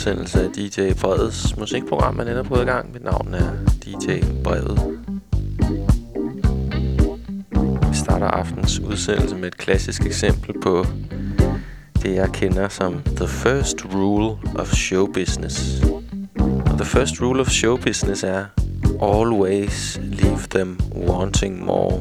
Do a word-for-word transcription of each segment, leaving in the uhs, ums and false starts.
udsendelse af D J Breds musikprogram er netop gået i gang. Mit navn er D J Brevet. Vi starter aftens udsendelse med et klassisk eksempel på det, jeg kender som The First Rule of Show Business. Og the first rule of show business er always leave them wanting more.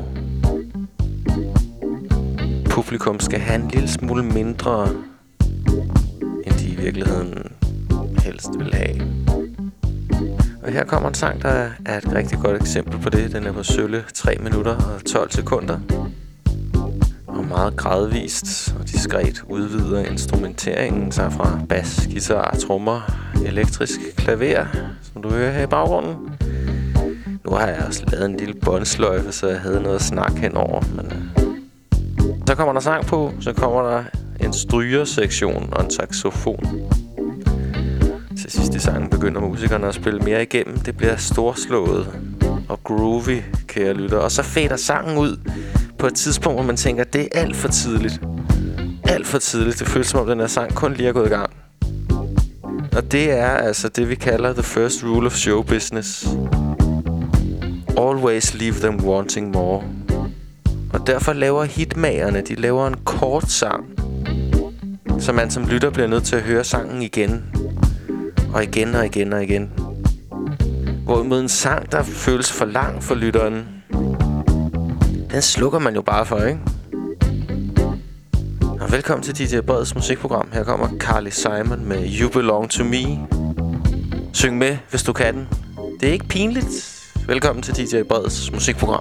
Publikum skal have en lille smule mindre, end de i virkeligheden helst vil have. Og her kommer en sang, der er et rigtig godt eksempel på det. Den er på sølle tre minutter og tolv sekunder. Og meget gradvist og diskret udvider instrumenteringen sig fra bas, guitar, trommer, elektrisk klaver, som du hører her i baggrunden. Nu har jeg også lavet en lille båndsløjfe, så jeg havde noget at snakke henover, men så kommer der sang på, så kommer der en strygersektion og en saxofon. Til sidst i sangen begynder musikerne at spille mere igennem. Det bliver storslået og groovy, kære lytter. Og så fader sangen ud på et tidspunkt, hvor man tænker, det er alt for tidligt. Alt for tidligt. Det føles som om, den her sang kun lige er gået i gang. Og det er altså det, vi kalder the first rule of show business. Always leave them wanting more. Og derfor laver hitmagerne, de laver en kort sang, så man som lytter bliver nødt til at høre sangen igen. Og igen og igen og igen. Hvorimod en sang, der føles for lang for lytteren, den slukker man jo bare for, ikke? Og velkommen til D J Breds musikprogram. Her kommer Carly Simon med You Belong To Me. Syng med, hvis du kan den. Det er ikke pinligt. Velkommen til D J Breds musikprogram.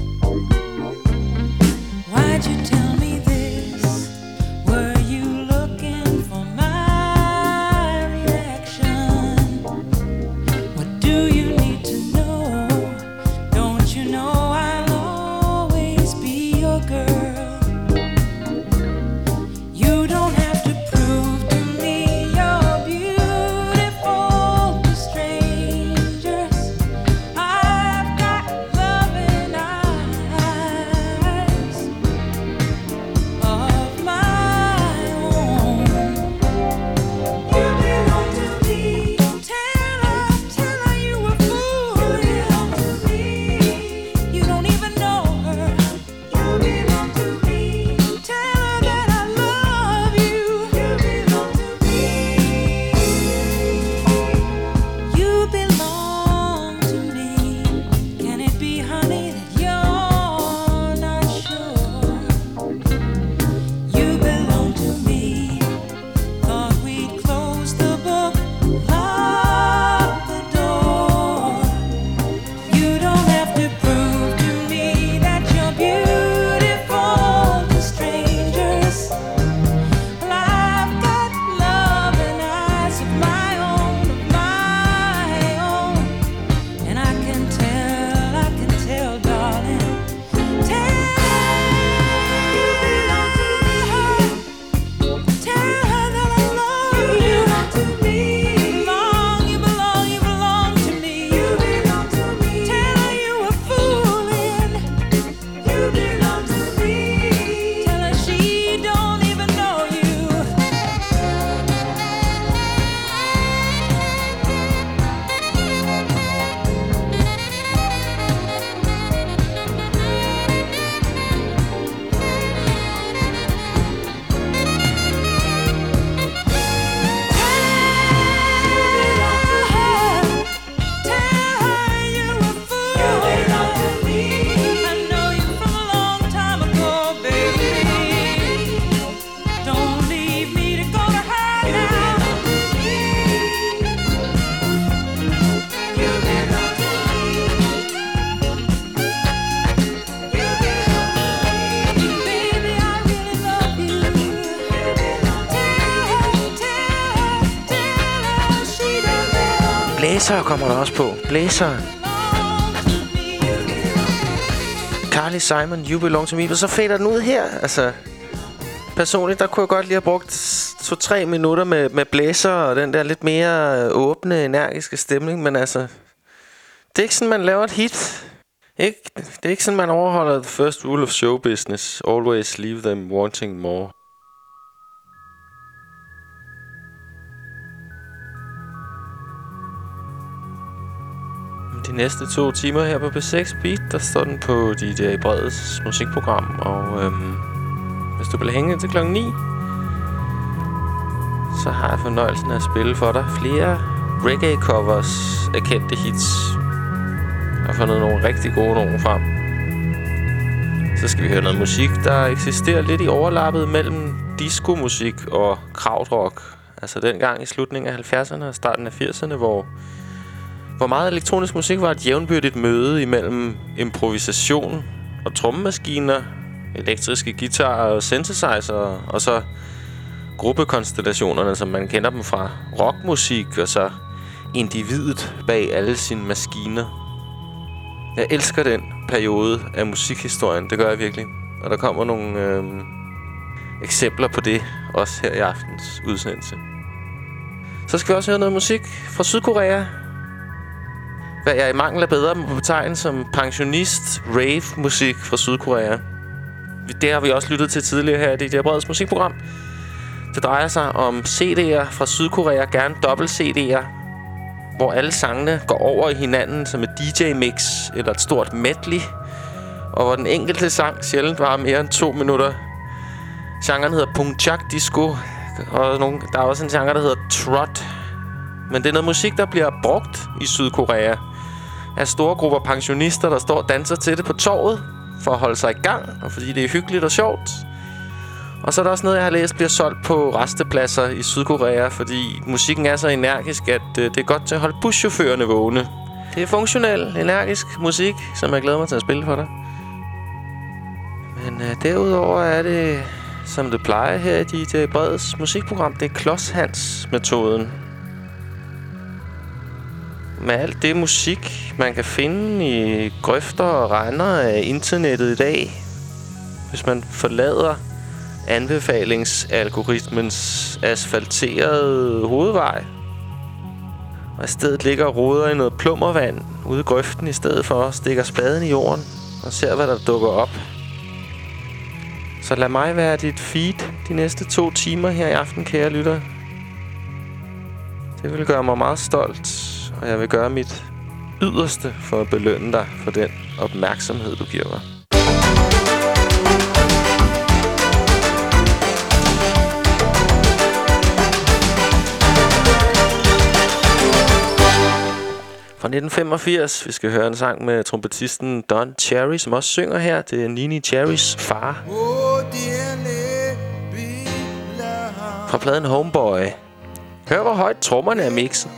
Why'd you tell me this? Were you looking for my reaction? What do you need to know? Don't you know I'll always be your girl? You don't have to prove to me you're beautiful to strangers. I've got loving eyes of my own. You belong to me. Tell her, tell her you a fool. You belong to me. You don't even know her. You belong to me. Tell her that I love you. You belong to me. You belong to me. Can it be, honey, that you're not sure? You belong to me. Thought we'd close the book, lock the door. You don't have to prove to me that you're beautiful to strangers. Well, I've got love and eyes of my own, of my own. And I can tell, I can tell, darling. Tell you belong to her. Tell her that I love you. You belong to me. Belong, you belong, you belong to me. You belong to me. Tell her you were fooling. You belong to me. Tell her she don't even know you. Blæser kommer der også på. Blæser. Carly Simon, You Belong To Me. Og så fader den ud her. Altså, personligt, der kunne jeg godt lige have brugt to-tre minutter med, med blæser og den der lidt mere åbne, energiske stemning. Men altså, det er ikke sådan, man laver et hit. Ikke? Det er ikke sådan, man overholder the first rule of show business. Always leave them wanting more. næste to timer her på P seks Beat. Der står den på D J Breds musikprogram. Og øhm, hvis du vil hænge til klokken ni, så har jeg fornøjelsen af at spille for dig flere reggae-covers af kendte hits. Jeg har fundet nogle rigtig gode nogen frem. Så skal vi høre noget musik, der eksisterer lidt i overlappet mellem disco-musik og krautrock. Altså dengang i slutningen af halvfjerdserne og starten af firserne, hvor, hvor meget elektronisk musik var et jævnbyrdigt møde imellem improvisation og trommemaskiner, elektriske guitarer og synthesizer, og så gruppekonstellationerne, som man kender dem fra rockmusik, og så individet bag alle sine maskiner. Jeg elsker den periode af musikhistorien, det gør jeg virkelig. Og der kommer nogle øh, eksempler på det, også her i aftens udsendelse. Så skal vi også høre noget musik fra Sydkorea. Hvad jeg i mangel af bedre må betegne som pensionist rave-musik fra Sydkorea. Det har vi også lyttet til tidligere her i D J Breds musikprogram. Det drejer sig om C D'er fra Sydkorea, gerne dobbelt C D'er, hvor alle sangene går over i hinanden som et D J-mix eller et stort medley, og hvor den enkelte sang sjældent varer mere end to minutter. Genren hedder Pungchak Disco, og nogle, der er også en genre, der hedder Trot. Men det er noget musik, der bliver brugt i Sydkorea af store grupper pensionister, der står og danser til det på torvet for at holde sig i gang, og fordi det er hyggeligt og sjovt. Og så er der også noget, jeg har læst, bliver solgt på rastepladser i Sydkorea, fordi musikken er så energisk, at øh, det er godt til at holde buschaufførerne vågne. Det er funktionel, energisk musik, som jeg glæder mig til at spille for dig. Men øh, derudover er det, som det plejer her i D J Breds musikprogram, det er Klods-Hans-metoden. Med alt det musik, man kan finde i grøfter og render af internettet i dag, hvis man forlader anbefalingsalgoritmens asfalterede hovedvej, og i stedet ligger og roder i noget plummervand ude i grøften, i stedet for at stikke spaden i jorden og ser, hvad der dukker op. Så lad mig være dit feed de næste to timer her i aften, kære lytter. Det vil gøre mig meget stolt, og jeg vil gøre mit yderste for at belønne dig for den opmærksomhed, du giver mig. Fra nitten femogfirs, vi skal høre en sang med trompetisten Don Cherry, som også synger her. Det er Nene Cherrys far. Fra pladen Homeboy. Hør, hvor højt trommerne er mixet.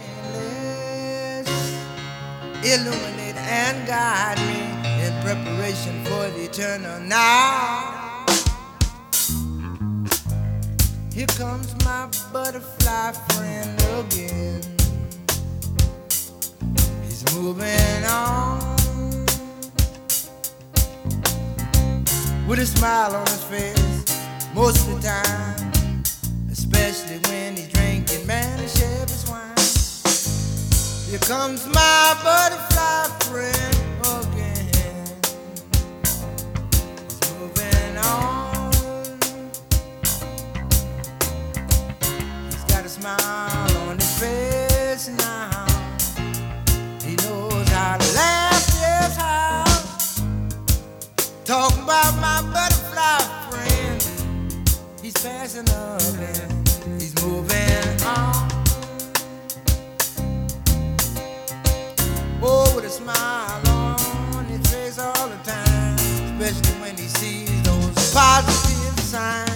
Illuminate and guide me in preparation for the eternal now. Here comes my butterfly friend again. He's moving on with a smile on his face most of the time, especially when he's drinking Manischewitz wine. Here comes my butterfly friend again. He's moving on. He's got a smile on his face now. He knows how to laugh, yes, how. Talking about my butterfly friend. He's passing up and he's moving on. Oh, with a smile on his face all the time, especially when he sees those positive signs.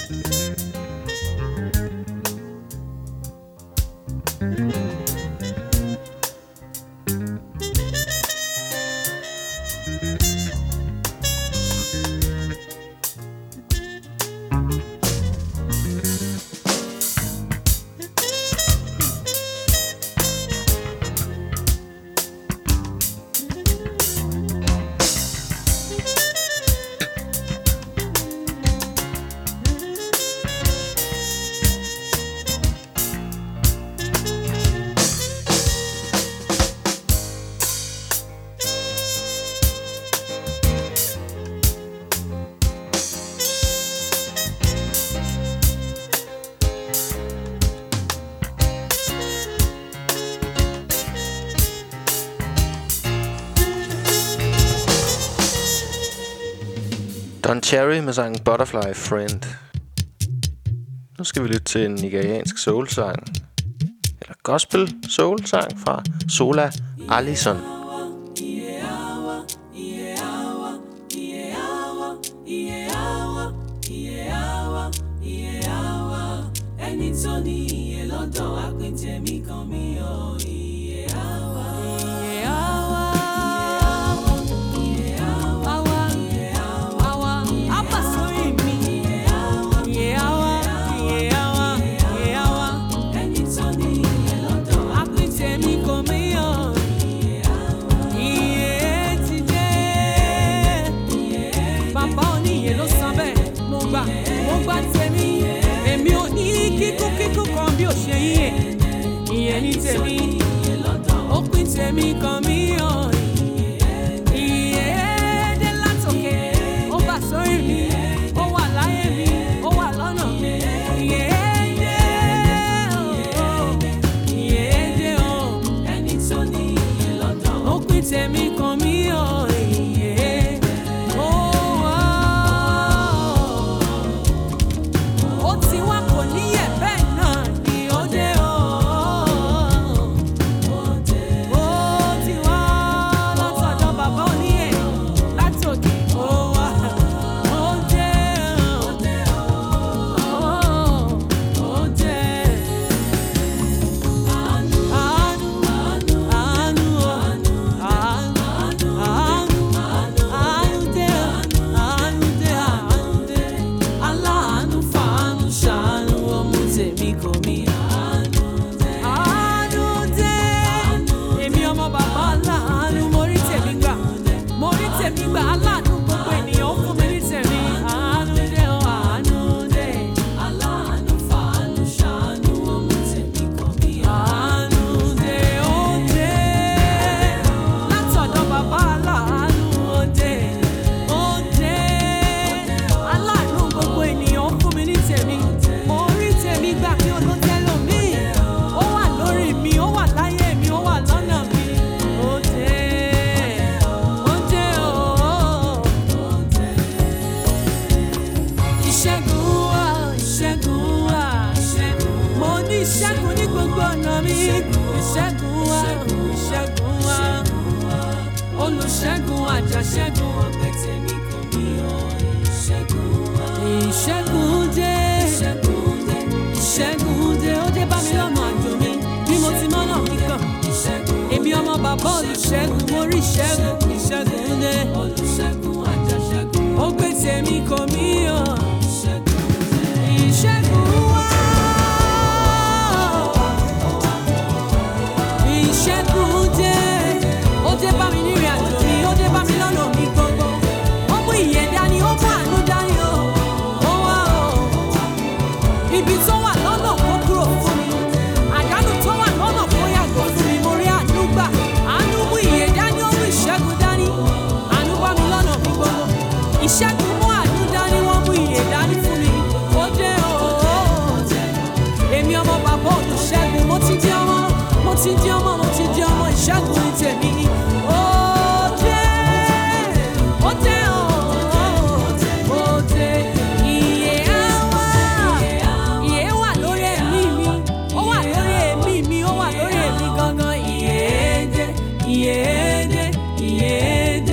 Don Cherry med sangen Butterfly Friend. Nu skal vi lytte til en nigeriansk soul-sang. Eller gospel soul-sang fra Sola Allison.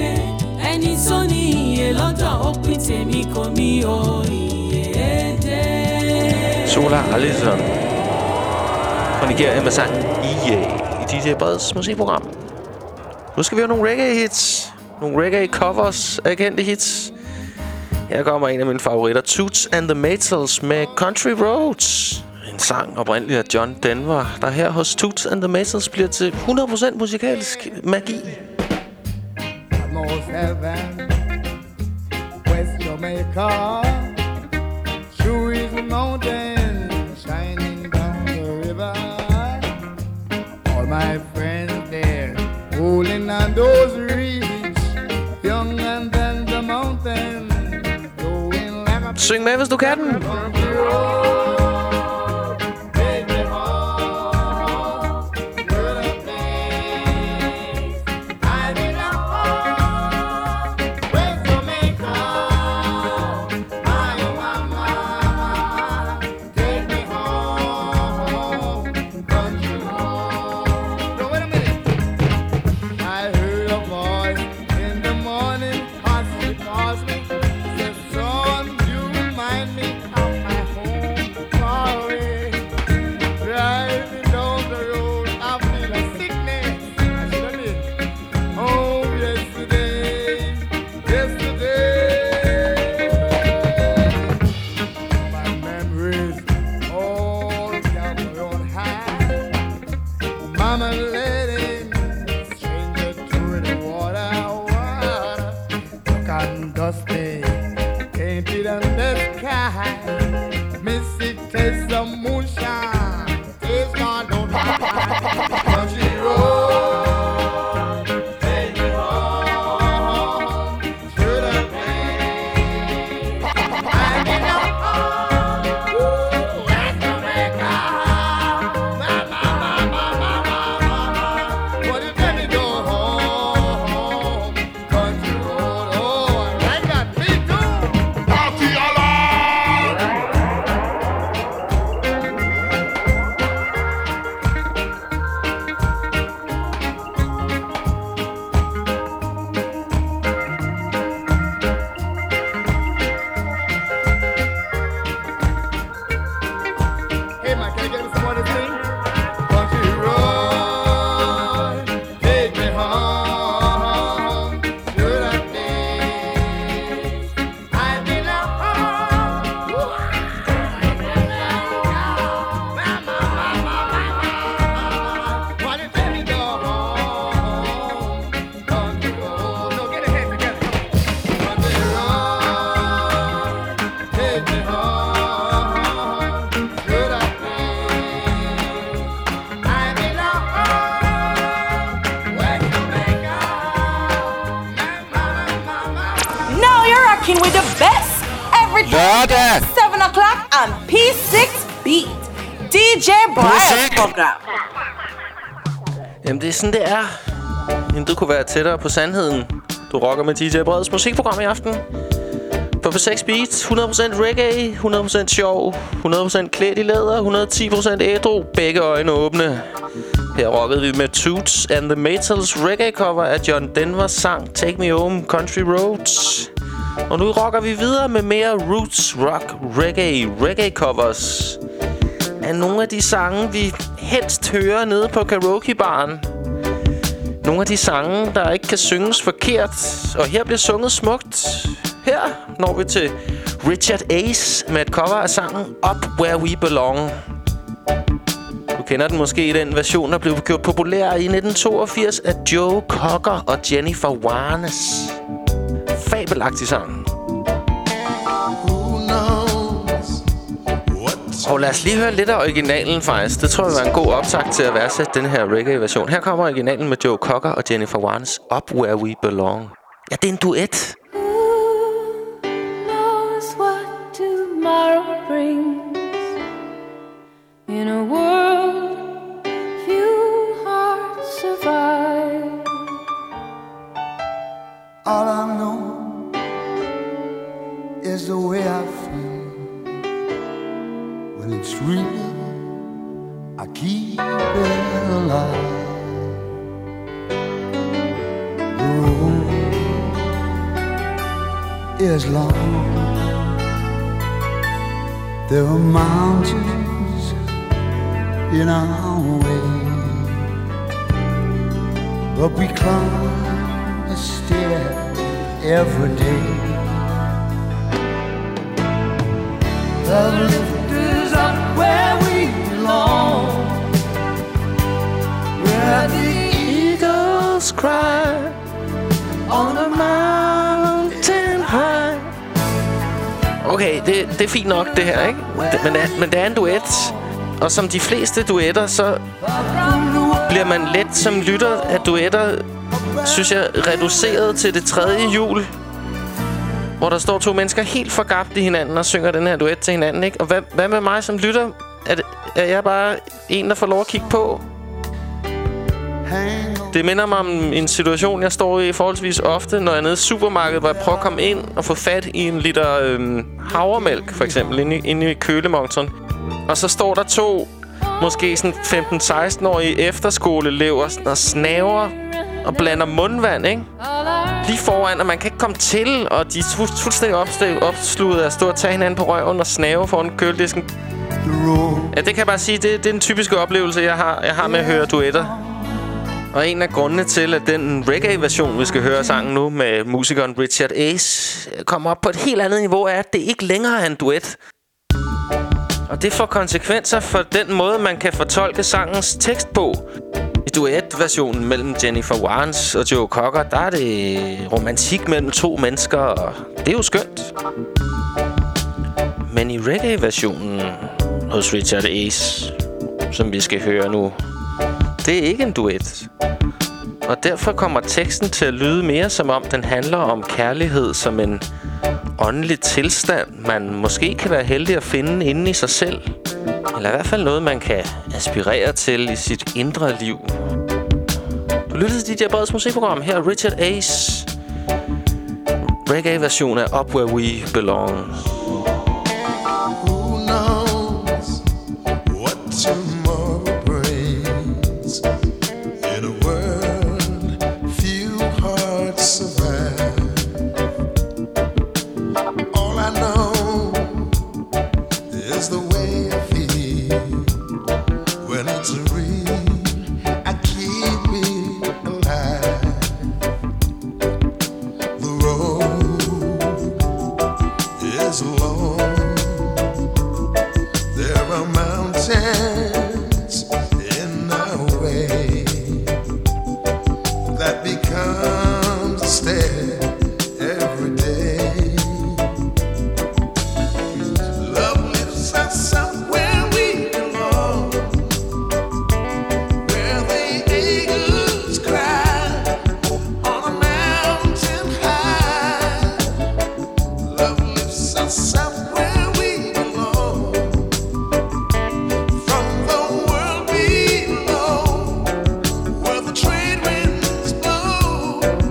Ẹni tó ní iye lọ́dọ̀ ó pín tèmi kò mí o, iye dé. Solar Allison fra Nigeria med sangen E A i D J Breds musikprogram. Nu skal vi have nogle reggae-hits. Nogle reggae-covers af kendte hits. Her kommer en af mine favoritter, Toots and the Maytals med Country Roads. En sang oprindeligt af John Denver, der her hos Toots and the Maytals bliver til hundrede procent musikalsk magi. North Heaven, West Jamaica, through the mountains, shining down the river. All my friends there, holding on those reeds, young and then the mountain, going like a... Syng med, hvis du kan den. seven o'clock on P six Beat. D J Breds program. Jamen, det er sådan, det er. Intet kunne være tættere på sandheden. Du rocker med D J Breds musikprogram i aften. På P seks Beat, hundrede procent reggae, hundrede procent sjov, hundrede procent klædt i læder, hundrede og ti procent ædru, begge øjne åbne. Her rockede vi med Toots and the Maytals reggae-cover af John Denvers sang Take Me Home, Country Roads. Og nu rocker vi videre med mere roots, rock, reggae, reggae-covers af nogle af de sange, vi helst hører nede på karaokebaren. Nogle af de sange, der ikke kan synges forkert, og her bliver sunget smukt. Her når vi til Richard Ace med et cover af sangen Up Where We Belong. Du kender den måske i den version, der blev gjort populær i nitten toogfirs af Joe Cocker og Jennifer Warnes. Fabelagtig sang. Og lad os lige høre lidt af originalen faktisk. Det tror jeg var en god optakt til at værdsætte den her reggae-version. Her kommer originalen med Joe Cocker og Jennifer Warnes, Up Where We Belong. Ja, det er en duet. In a world few hearts survive. All I know is the way I feel when it's real. I keep it alive. The road is long. There are mountains in our way, but we climb a stair every day. The lift is up where we belong, where the eagles cry on a mountain high. Okay, det, det er fint nok, det her, ikke? Det, men, det, men det er en duet. Og som de fleste duetter, så bliver man let som lytter af duetter, synes jeg, reduceret til det tredje hjul, hvor der står to mennesker helt forgabt i hinanden og synger den her duet til hinanden, ikke? Og hvad, hvad med mig som lytter? Er, det, er jeg bare en, der får lov at kigge på? Det minder mig om en situation, jeg står i forholdsvis ofte, når jeg er nede i supermarkedet, hvor jeg prøver at komme ind og få fat i en liter øhm, havremælk, for eksempel, inde i, inde i kølemontren. Og så står der to, måske sådan femten-seksten-årige efterskoleelever og snaver og blander mundvand, ikke? Lige foran, og man kan ikke komme til, og de er fuldstændig opsluttet af at stå og tage hinanden på røven og snave foran køledisken. Ja, det kan jeg bare sige, det, det er den typiske oplevelse, jeg har, jeg har med at høre duetter. Og en af grundene til, at den reggae-version, vi skal høre sangen nu med musikeren Richard Ace, kommer op på et helt andet niveau, er, at det ikke længere er en duet. Og det får konsekvenser for den måde, man kan fortolke sangens tekst på. I duet-versionen mellem Jennifer Warnes og Joe Cocker, der er det romantik mellem to mennesker, og det er jo skønt. Men i reggae-versionen hos Richard Ace, som vi skal høre nu, det er ikke en duet. Og derfor kommer teksten til at lyde mere som om, den handler om kærlighed som en åndelig tilstand, man måske kan være heldig at finde inde i sig selv. Eller i hvert fald noget, man kan aspirere til i sit indre liv. Du lytter til D J Breds musikprogram. Her er Richard Ace. Reggae-version af Up Where We Belong. Where the trade winds blow.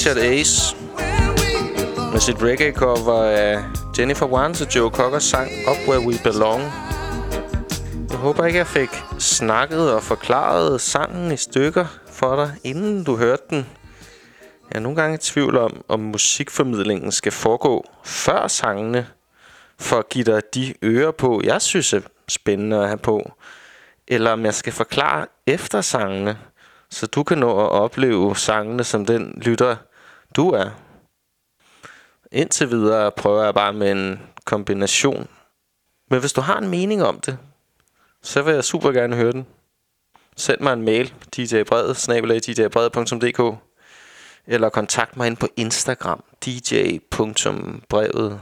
Richard Ace med sit reggae-cover af Jennifer Warnes og Joe Cockers sang Up Where We Belong. Jeg håber ikke, jeg fik snakket og forklaret sangen i stykker for dig, inden du hørte den. Jeg er nogle gange i tvivl om, om musikformidlingen skal foregå før sangene, for at give dig de ører på, jeg synes er spændende at have på, eller om jeg skal forklare efter sangene, så du kan nå at opleve sangene som den lytter, du er. Indtil videre prøver jeg bare med en kombination. Men hvis du har en mening om det, så vil jeg super gerne høre den. Send mig en mail, d j brevet snabel-a d j brevet punktum d k, eller kontakt mig ind på Instagram, d j punktum brevet.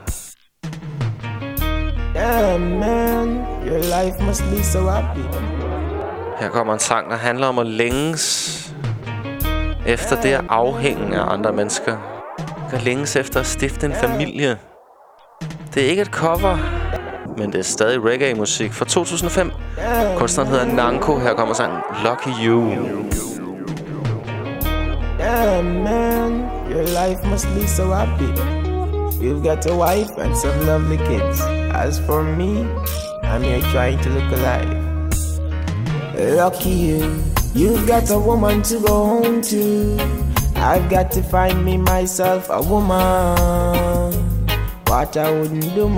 Yeah, man, your life must be so happy. Her kommer en sang, der handler om at længes efter det at afhænge af andre mennesker. At længes efter at stifte en familie. Det er ikke et cover, men det er stadig reggae-musik fra to tusind og fem. Kunstneren hedder Nanko. Her kommer sangen Lucky You. Yeah, man, your life must be so happy. You've got a wife and some lovely kids. As for me, I'm here trying to look alive. Lucky you, you've got a woman to go home to. I've got to find me myself a woman. What I wouldn't do,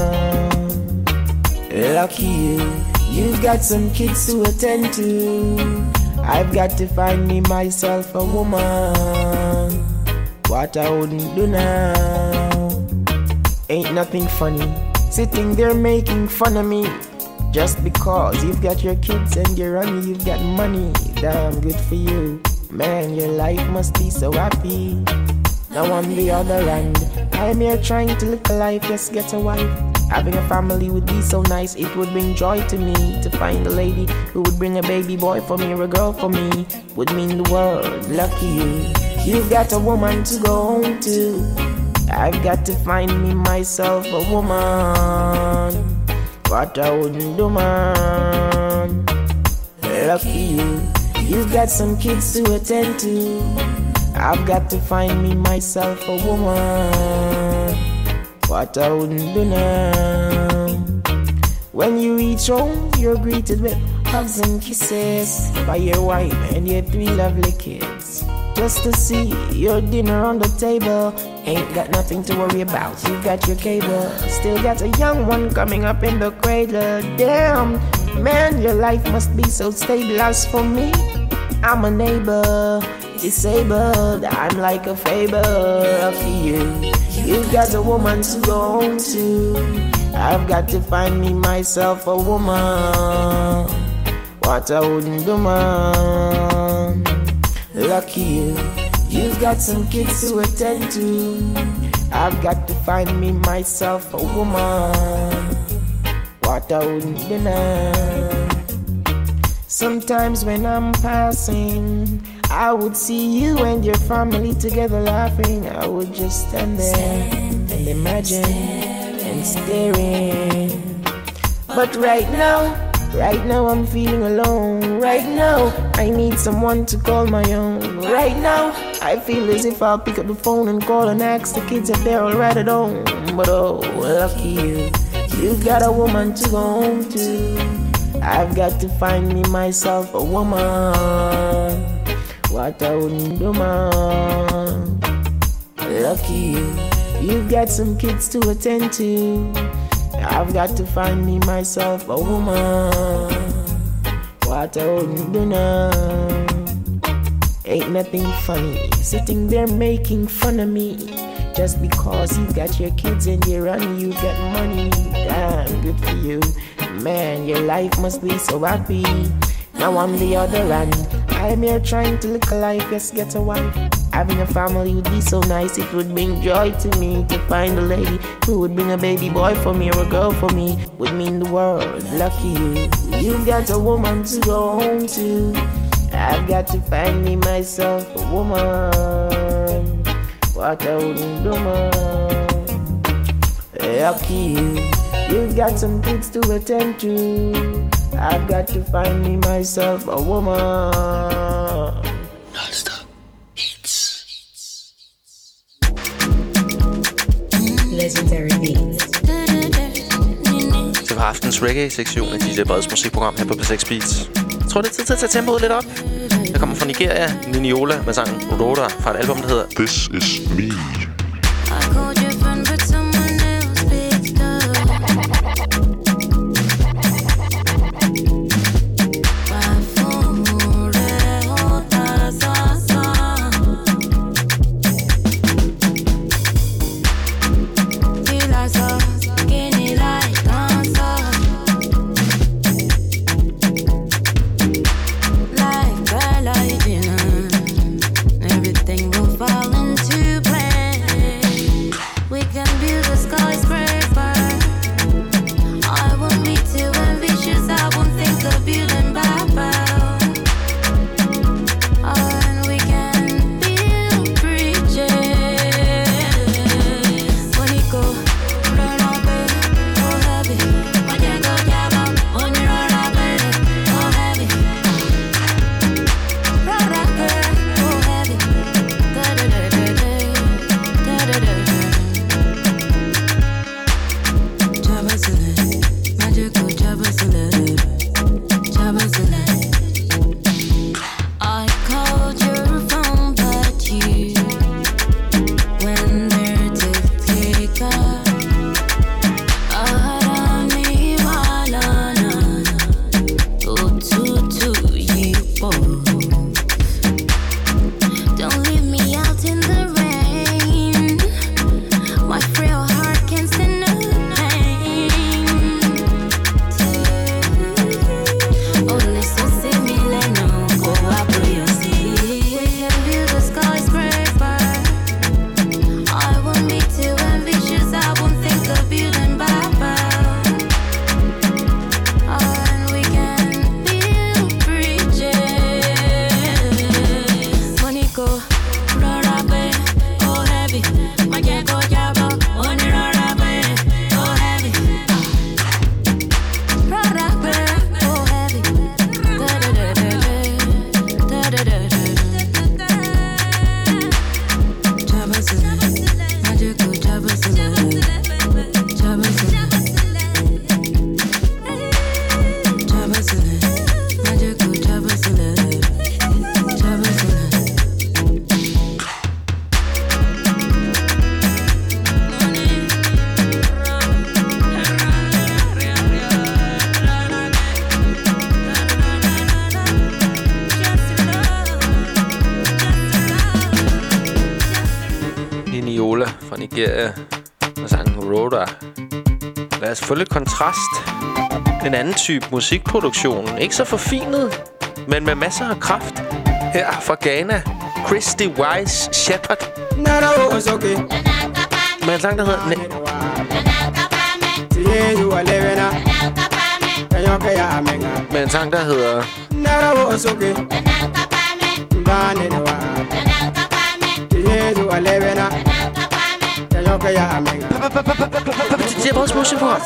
man. Lucky you, you've got some kids to attend to. I've got to find me myself a woman. What I wouldn't do now. Ain't nothing funny sitting there making fun of me just because you've got your kids and you're on, you've got money. Damn good for you. Man, your life must be so happy. Now on the other hand, I'm here trying to look alive, just get a wife. Having a family would be so nice, it would bring joy to me. To find a lady who would bring a baby boy for me or a girl for me would mean the world. Lucky you, you've got a woman to go home to. I've got to find me myself a woman. What I wouldn't do, man. Lucky you, you've got some kids to attend to. I've got to find me myself a woman. What I wouldn't do now. When you reach home, you're greeted with hugs and kisses by your wife and your three lovely kids. Just to see your dinner on the table. Ain't got nothing to worry about, you got your cable. Still got a young one coming up in the cradle. Damn, man, your life must be so stable. As for me, I'm a neighbor, disabled, I'm like a fable. For you, you've got a woman to go home to. I've got to find me myself a woman. What I wouldn't do, man. Lucky you, you've got some kids to attend to. I've got to find me myself a woman. What I wouldn't deny. Sometimes when I'm passing, I would see you and your family together laughing. I would just stand there and imagine and staring. But right now, right now I'm feeling alone. Right now I need someone to call my own. Right now I feel as if I'll pick up the phone and call and ask the kids if they're alright at home. But oh, lucky you, you've got a woman to go home to. I've got to find me myself a woman. What I wouldn't do, man. Lucky you, you've got some kids to attend to. I've got to find me myself a woman. What I wouldn't do now. Ain't nothing funny sitting there making fun of me just because you got your kids and you're on, you got money. Damn good for you. Man, your life must be so happy. Now on the other hand, I'm here trying to look alive, just get a wife. Having a family would be so nice, it would bring joy to me. To find a lady who would bring a baby boy for me or a girl for me would mean the world. Lucky you, you've got a woman to go home to. I've got to find me myself a woman. What I wouldn't do, man. Lucky you, you've got some kids to attend to. I've got to find me myself a woman. Non-stop hits. aftens reggae-sektion i D J Breds musikprogram her på P seks Beats. Jeg tror, det er tid til at tage tempoet lidt op. Jeg kommer fra Nigeria, Niniola, med sangen Roda fra et album, der hedder This Is Me. Selvfølgelig kontrast. En anden type musikproduktion. Ikke så forfinet, men med masser af kraft. Her fra Ghana. Christy Wise Shepherd. Med en sang, der hedder... Med en sang, der hedder... Det er vores musik på.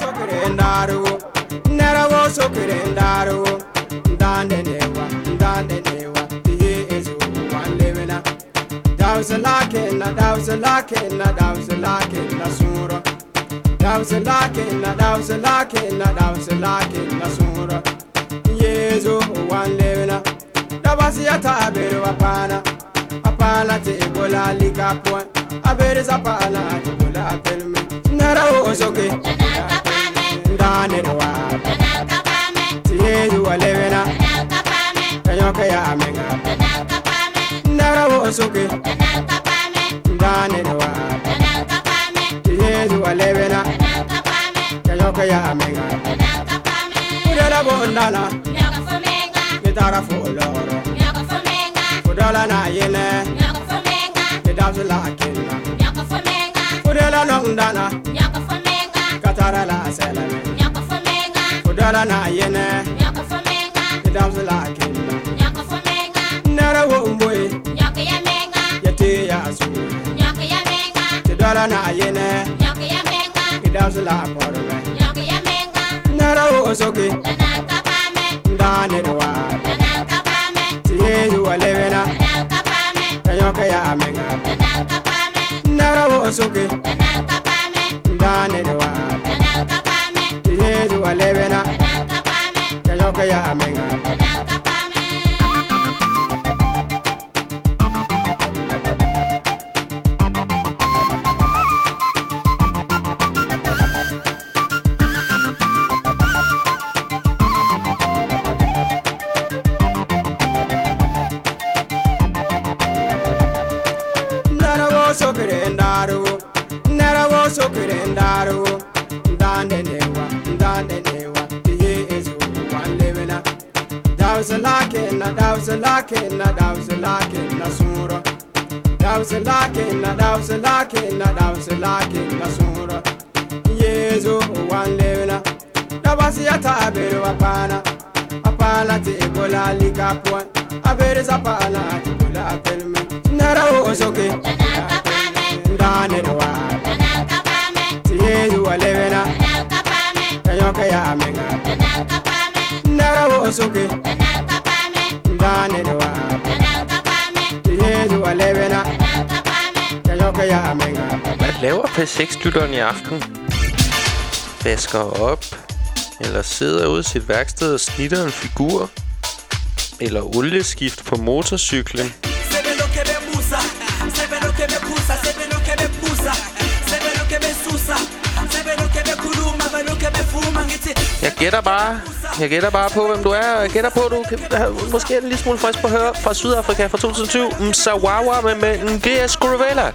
Aberes apana tula pelme nara osoke ndane wa tiyezu walevena kanyoka ya menga nara osoke ndane wa tiyezu walevena kanyoka ya menga kudala bondana gitara foloro kudala na yene Dabs like it. Yaka Flamenga. Fudela Nondana. Yaka Flamenga. Katara la Selame. Yaka Flamenga. Fudela na yene. Yaka Flamenga. Dabs like it. Yaka Flamenga. Nara Wumboy. Yaka Yamenga. Yati Yasu. Yaka Yamenga. Fudela na yene. Yaka Yamenga. Dabs la Porve. Yaka Yamenga. Nara Osoki. Nanaka Pame. Dane Noa. Nanaka Pame. Tiyezu Walevena. Nanaka Pame. Kayoka Yamenga. Nara osoke, nana kapame, ndane wa, nana kapame, tiyezu wale. Yoka ya menga. Dawsalakin, dawsalakin, dawsalakin, sura. Dawsalakin, dawsalakin, dawsalakin, sura. Yesu wan levena. Dawasiyata aberu apana. Apana ti ebola likapwan. Aberu zapana ti ebola apelme. Nara osoke. Ndane wa. Ti Yesu wan levena. Kayoka ya menga. Nara osoke. Ndane wa. Ti Yesu wan levena. Kayoka ya menga. Hvad laver P seks-lytteren i aften? Vasker op? Eller sidder ude i sit værksted og snitter en figur? Eller olieskift på motorcyklen? Jeg gætter bare Jeg gætter bare på, hvem du er. Jeg gætter på, at du kan, måske er en lille smule frisk på at høre fra Sydafrika fra to tusind og syv. Msawawa med, med en G S Gruvela.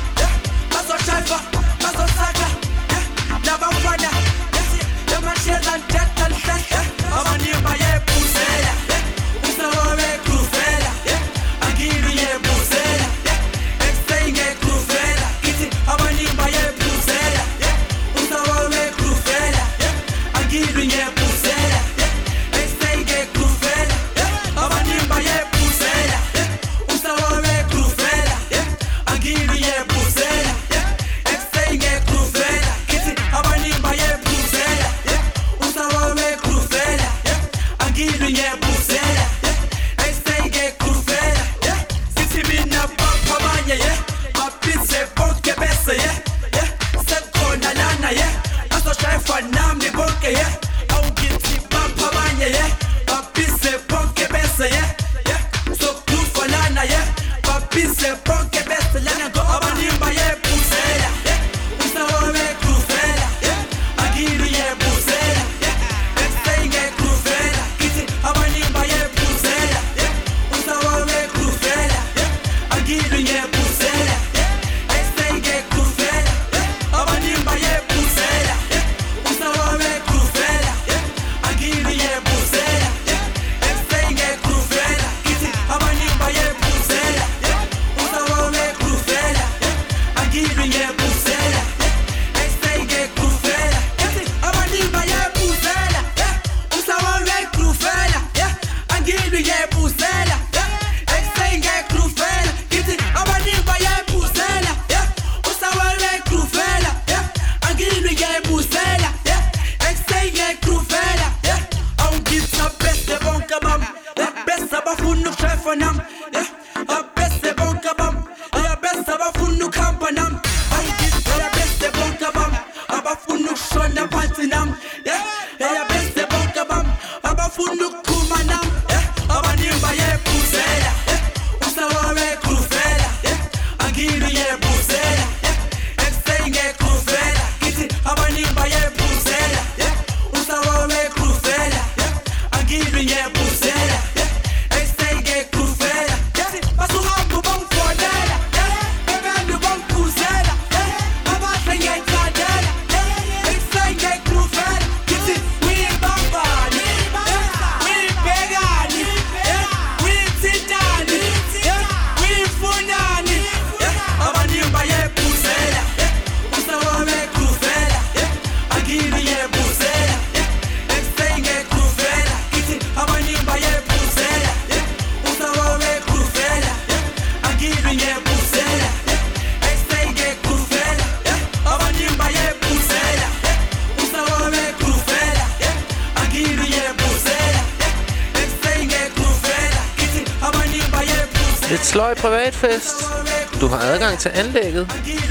Sløj privatfest. Du har adgang til anlægget.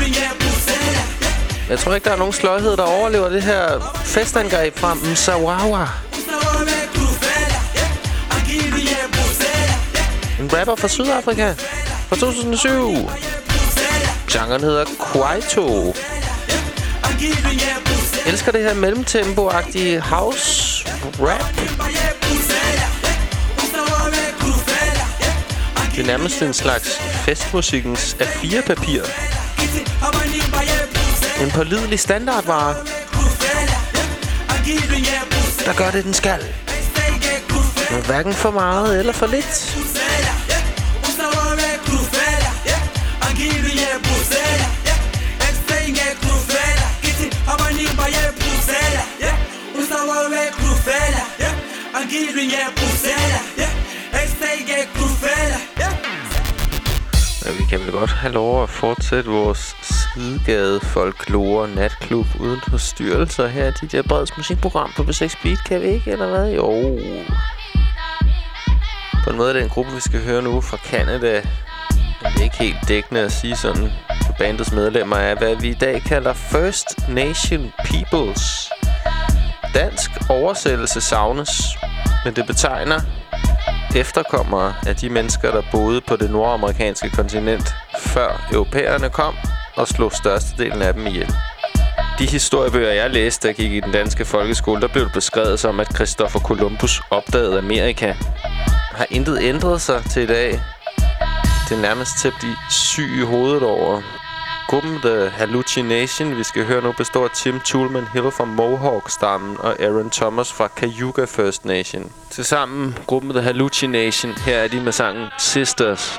Jeg tror ikke, der er nogen sløjhed, der overlever det her festangreb fra Msawawa. En rapper fra Sydafrika fra to tusind og syv. Genren hedder Kwaito. Jeg elsker det her mellemtempo-agtige house rap. Det er nærmest en slags festmusikkens A fire papir. En pålidelig standardvare, der gør det, den skal. Men hverken for meget eller for lidt. Ja, vi kan vel godt have lov at fortsætte vores sidegade folklore natklub uden forstyrrelser her i D J Breds musikprogram på B seks Beat. Kan vi ikke, eller hvad? Jo. På en måde er den gruppe, vi skal høre nu fra Canada. Det er ikke helt dækkende at sige sådan. Bandets medlemmer er, hvad vi i dag kalder First Nation Peoples. Dansk oversættelse savnes, men det betegner efterkommere af de mennesker, der boede på det nordamerikanske kontinent, før europæerne kom og slog størstedelen af dem ihjel. De historiebøger, jeg læste, der gik i den danske folkeskole, der blev det beskrevet som, at Christopher Columbus opdagede Amerika. Har intet ændret sig til i dag. Det er nærmest til at blive syg i hovedet over. Gruppen The Hallucination, vi skal høre nu, består af Tim Toolman Hill fra Mohawk-stammen og Aaron Thomas fra Cayuga First Nation. Tilsammen gruppen The Hallucination. Her er de med sangen Sisters.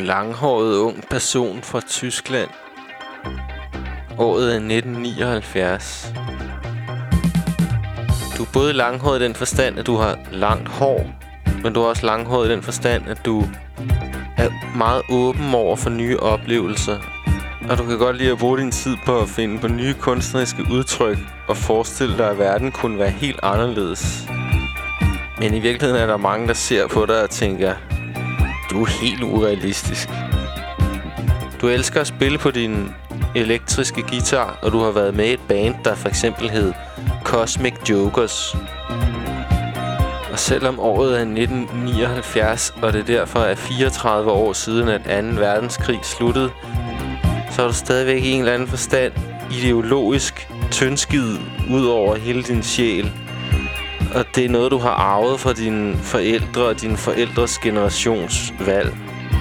langhåret ung person fra Tyskland. Året er nitten nioghalvfjerds. Du er både langhåret i den forstand, at du har langt hår, men du er også langhåret i den forstand, at du er meget åben over for nye oplevelser. Og du kan godt lide at bruge din tid på at finde på nye kunstneriske udtryk og forestille dig, at verden kunne være helt anderledes. Men i virkeligheden er der mange, der ser på dig og tænker, du er helt urealistisk. Du elsker at spille på din elektriske guitar, og du har været med i et band, der for eksempel hed Cosmic Jokers. Og selvom året er nitten nioghalvfjerds, og det derfor er fireogtredive år siden, at anden verdenskrig sluttede, så er du stadigvæk i en eller anden forstand ideologisk tyndskidet ud over hele din sjæl. Og det er noget, du har arvet fra dine forældre og dine forældres generationsvalg.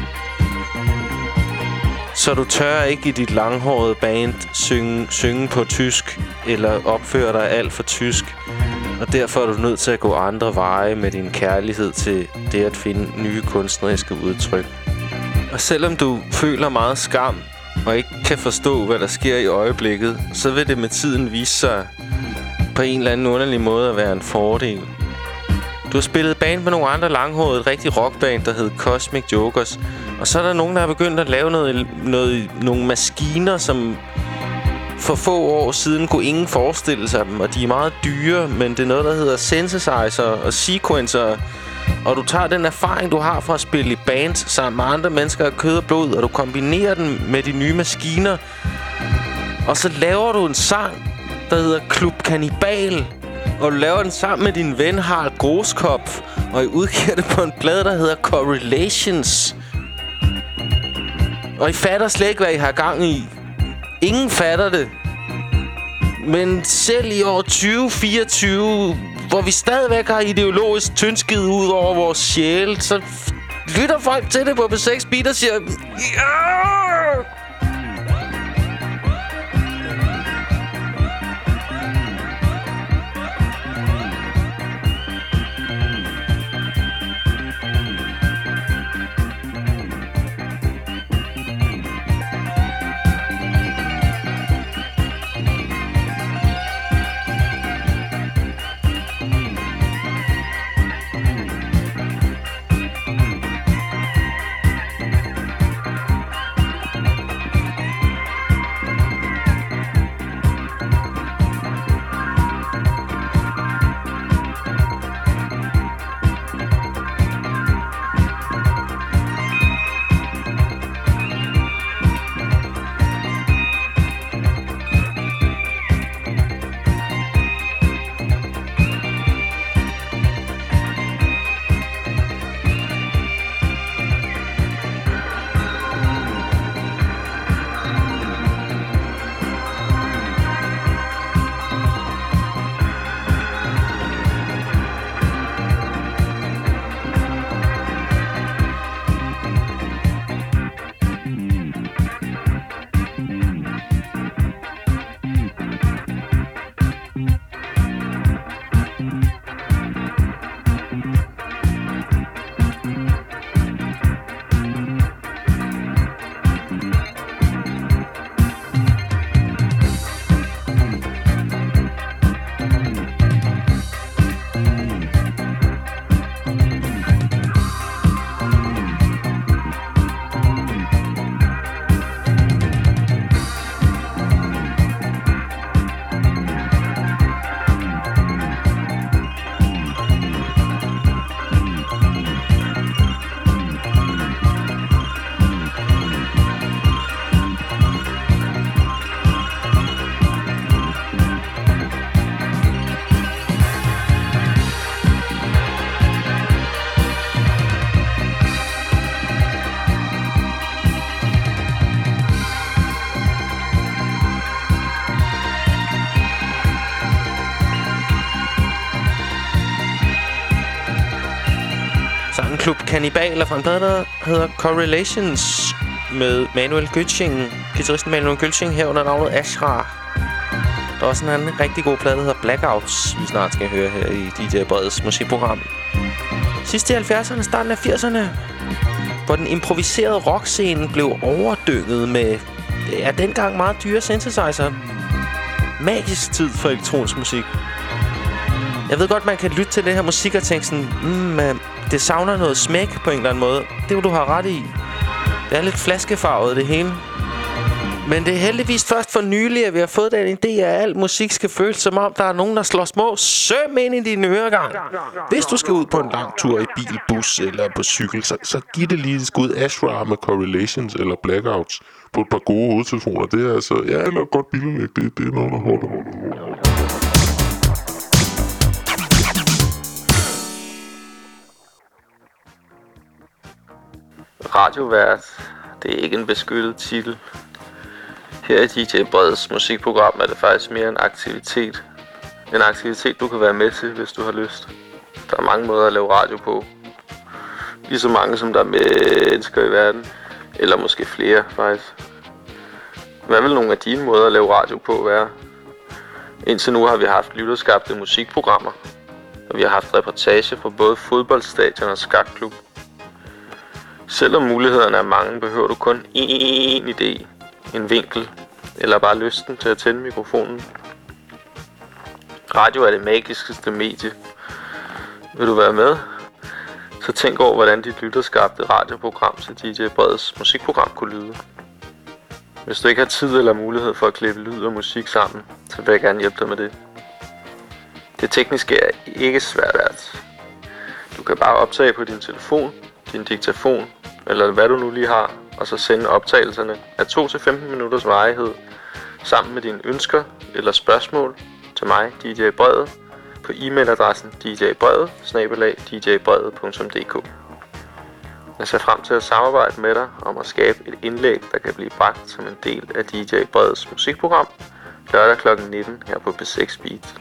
Så du tør ikke i dit langhårede band synge, synge på tysk eller opføre dig alt for tysk. Og derfor er du nødt til at gå andre veje med din kærlighed til det at finde nye kunstneriske udtryk. Og selvom du føler meget skam og ikke kan forstå, hvad der sker i øjeblikket, så vil det med tiden vise sig på en eller anden underlig måde at være en fordel. Du har spillet band med nogle andre langhårede, et rigtig rockband, der hed Cosmic Jokers. Og så er der nogen, der har begyndt at lave noget, noget, nogle maskiner, som for få år siden kunne ingen forestille sig dem. Og de er meget dyre, men det er noget, der hedder synthesizer og sequencer. Og du tager den erfaring, du har fra at spille i band sammen med andre mennesker af kød og blod, og du kombinerer den med de nye maskiner. Og så laver du en sang, der hedder Klub Kannibal. Og du laver den sammen med din ven Harald Groskopf. Og I udgiver det på en plade, der hedder Correlations. Og I fatter slet ikke, hvad I har gang i. Ingen fatter det. Men selv i år tyve fireogtyve, hvor vi stadigvæk har ideologisk tyndskid ud over vores sjæl, så lytter folk til det på B seks Beat og siger, ja! Klub Kannibaler fra en plade, der hedder Correlations med Manuel Götzing, guitaristen Manuel Götzing her under navnet Ashra. Der er også en anden rigtig god plade, der hedder Blackouts, vi snart skal høre her i D J Breds musikprogram. Sidst i halvfjerdserne, starten af firserne. hvor den improviserede rockscene blev overdynget med ja, dengang meget dyre synthesizer. Magisk tid for elektronisk musik. Jeg ved godt, man kan lytte til det her musik og tænke sådan, mm, det savner noget smæk på en eller anden måde. Det vil du have ret i. Det er lidt flaskefarvet, det hele. Men det er heldigvis først for nylig, at vi har fået den idé, at al musik skal føles som om, der er nogen, der slår små søm ind i dine øregang. Hvis du skal ud på en lang tur i bil, bus eller på cykel, så, så giv det lige et skud Ashra med Correlations eller Blackouts på et par gode hovedtelefoner. Det er altså, ja, eller et godt billedlæg. Det, det er noget, der holder. Radiovært, det er ikke en beskyttet titel. Her i D J Breds musikprogram er det faktisk mere en aktivitet. En aktivitet, du kan være med til, hvis du har lyst. Der er mange måder at lave radio på. Lige så mange, som der er mennesker i verden. Eller måske flere, faktisk. Hvad vil nogle af dine måder at lave radio på være? Indtil nu har vi haft lytterskabte musikprogrammer. Og vi har haft reportage fra både fodboldstadion og skakklub. Selvom mulighederne er mange, behøver du kun én idé, en vinkel, eller bare lysten til at tænde mikrofonen. Radio er det magiskeste medie. Vil du være med? Så tænk over, hvordan dit lytterskabte radioprogram til D J Breds musikprogram kunne lyde. Hvis du ikke har tid eller mulighed for at klippe lyd og musik sammen, så vil jeg gerne hjælpe dig med det. Det tekniske er ikke svært. Du kan bare optage på din telefon, din diktafon, eller hvad du nu lige har, og så sende optagelserne af to til femten minutters varighed sammen med dine ønsker eller spørgsmål til mig, D J Brede, på e-mailadressen d j brede bindestreg d j brede punktum d k. Jeg ser frem til at samarbejde med dig om at skabe et indlæg, der kan blive bragt som en del af D J Breds musikprogram lørdag klokken nitten her på B seks Beat.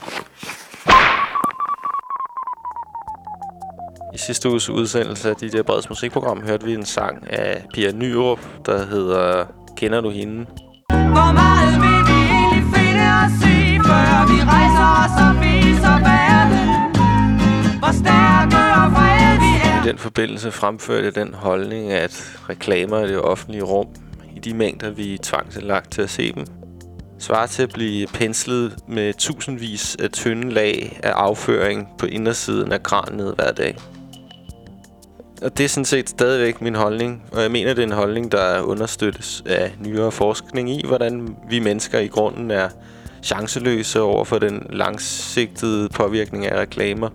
I sidste uges udsendelse af D J Breds musikprogram hørte vi en sang af Pia Nyrup, der hedder Kender du hende? Hvor meget vil vi egentlig finde os i, før vi rejser os og viser verden, hvor stærke og vrede vi er? I den forbindelse fremførte den holdning, at reklamer i det offentlige rum, i de mængder vi er tvangsindlagt til at se dem, svarer til at blive penslet med tusindvis af tynde lag af afføring på indersiden af kranet hver dag. Og det er sådan set stadigvæk min holdning, og jeg mener, det er en holdning, der understøttes af nyere forskning i, hvordan vi mennesker i grunden er chanceløse over for den langsigtede påvirkning af reklamer.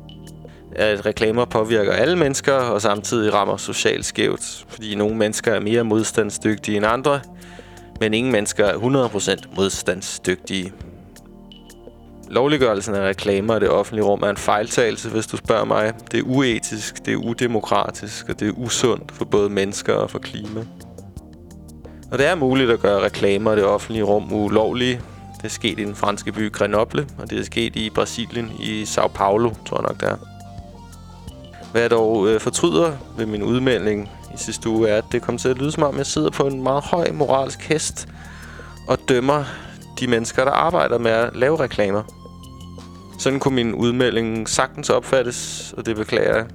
At reklamer påvirker alle mennesker, og samtidig rammer socialt skævt, fordi nogle mennesker er mere modstandsdygtige end andre, men ingen mennesker er hundrede procent modstandsdygtige. Lovliggørelsen af reklamer i det offentlige rum er en fejltagelse, hvis du spørger mig. Det er uetisk, det er udemokratisk, og det er usundt for både mennesker og for klima. Og det er muligt at gøre reklamer i det offentlige rum ulovlige. Det er sket i den franske by Grenoble, og det er sket i Brasilien, i São Paulo, tror jeg nok det er. Hvad jeg dog øh, fortryder ved min udmelding i sidste uge, er, at det kom til at lyde som om, jeg sidder på en meget høj moralsk hest og dømmer de mennesker, der arbejder med at lave reklamer. Sådan kunne min udmelding sagtens opfattes, og det beklager jeg.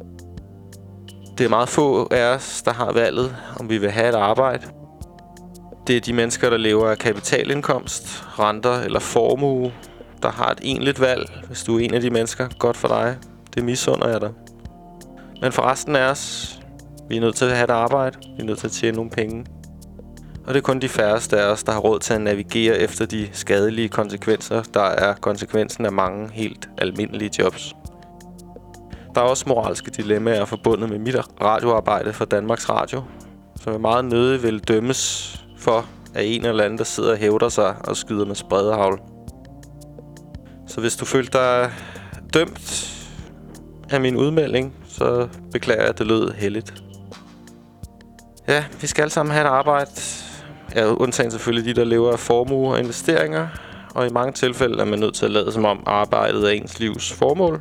Det er meget få af os, der har valget, om vi vil have et arbejde. Det er de mennesker, der lever af kapitalindkomst, renter eller formue, der har et egentligt valg. Hvis du er en af de mennesker, godt for dig. Det misunder jeg dig. Men for resten af os, vi er nødt til at have et arbejde. Vi er nødt til at tjene nogle penge. Og det er kun de færreste af os, der har råd til at navigere efter de skadelige konsekvenser, der er konsekvensen af mange helt almindelige jobs. Der er også moralske dilemmaer forbundet med mit radioarbejde for Danmarks Radio, som er meget nødig vil dømmes for af en eller anden, der sidder og hævder sig og skyder med spredehagl. Så hvis du følte dig dømt af min udmelding, så beklager jeg, at det lød heldigt. Ja, vi skal alle sammen have et arbejde. Ja, undtagen selvfølgelig de, der lever af formue og investeringer. Og i mange tilfælde er man nødt til at lade som om arbejdet er ens livs formål.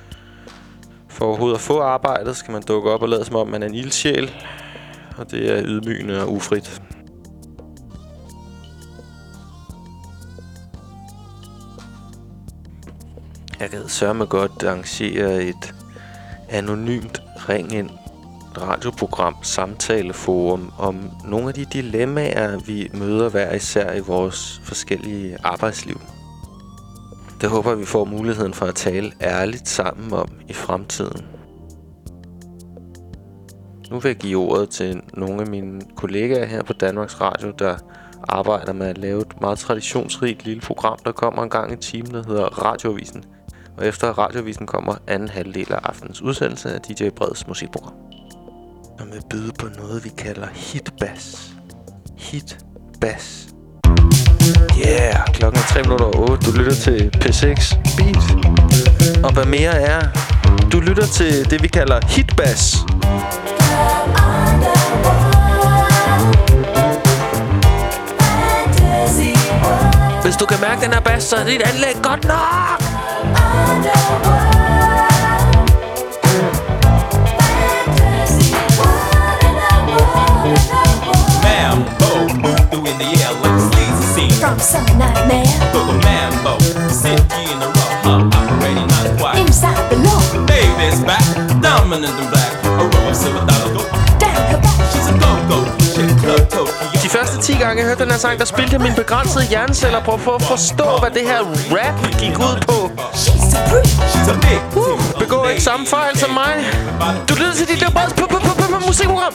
For overhovedet at få arbejdet, skal man dukke op og lade som om man er en ildsjæl. Og det er ydmygende og ufrit. Jeg gad sørme godt arrangere et anonymt ring ind radioprogram, samtaleforum, om nogle af de dilemmaer, vi møder hver især i vores forskellige arbejdsliv. Det håber vi får muligheden for at tale ærligt sammen om i fremtiden. Nu vil jeg give ordet til nogle af mine kollegaer her på Danmarks Radio, der arbejder med at lave et meget traditionsrigt lille program, der kommer en gang i timen, der hedder Radioavisen. Og efter Radioavisen kommer anden halvdel af aftenens udsendelse af D J Breds musikprogram. Og med byde på noget, vi kalder hitbass. Hitbass. Yeah, klokken er tre minutter over otte. Du lytter til P seks Beat. Og hvad mere er, du lytter til det, vi kalder hitbass. Hvis du kan mærke den her bass, så er dit anlæg godt nok. Mambo, move through in the air like a sleazy scene from some nightmare. Go go mambo, city in the rough, huh? Operating not quite inside the law. Baby's back, dominant and black. A row of silver dollar go down her back. She's a go-go, she club Tokyo. De første ti gange jeg hørte den her sang, der spildte jeg mine begrænsede hjerneceller på for at forstå, hvad det her rap gik ud på. She's a freak. She's a big uh, Begå ikke samme fejl som mig. Du lytter til dit der Breds på musikprogram.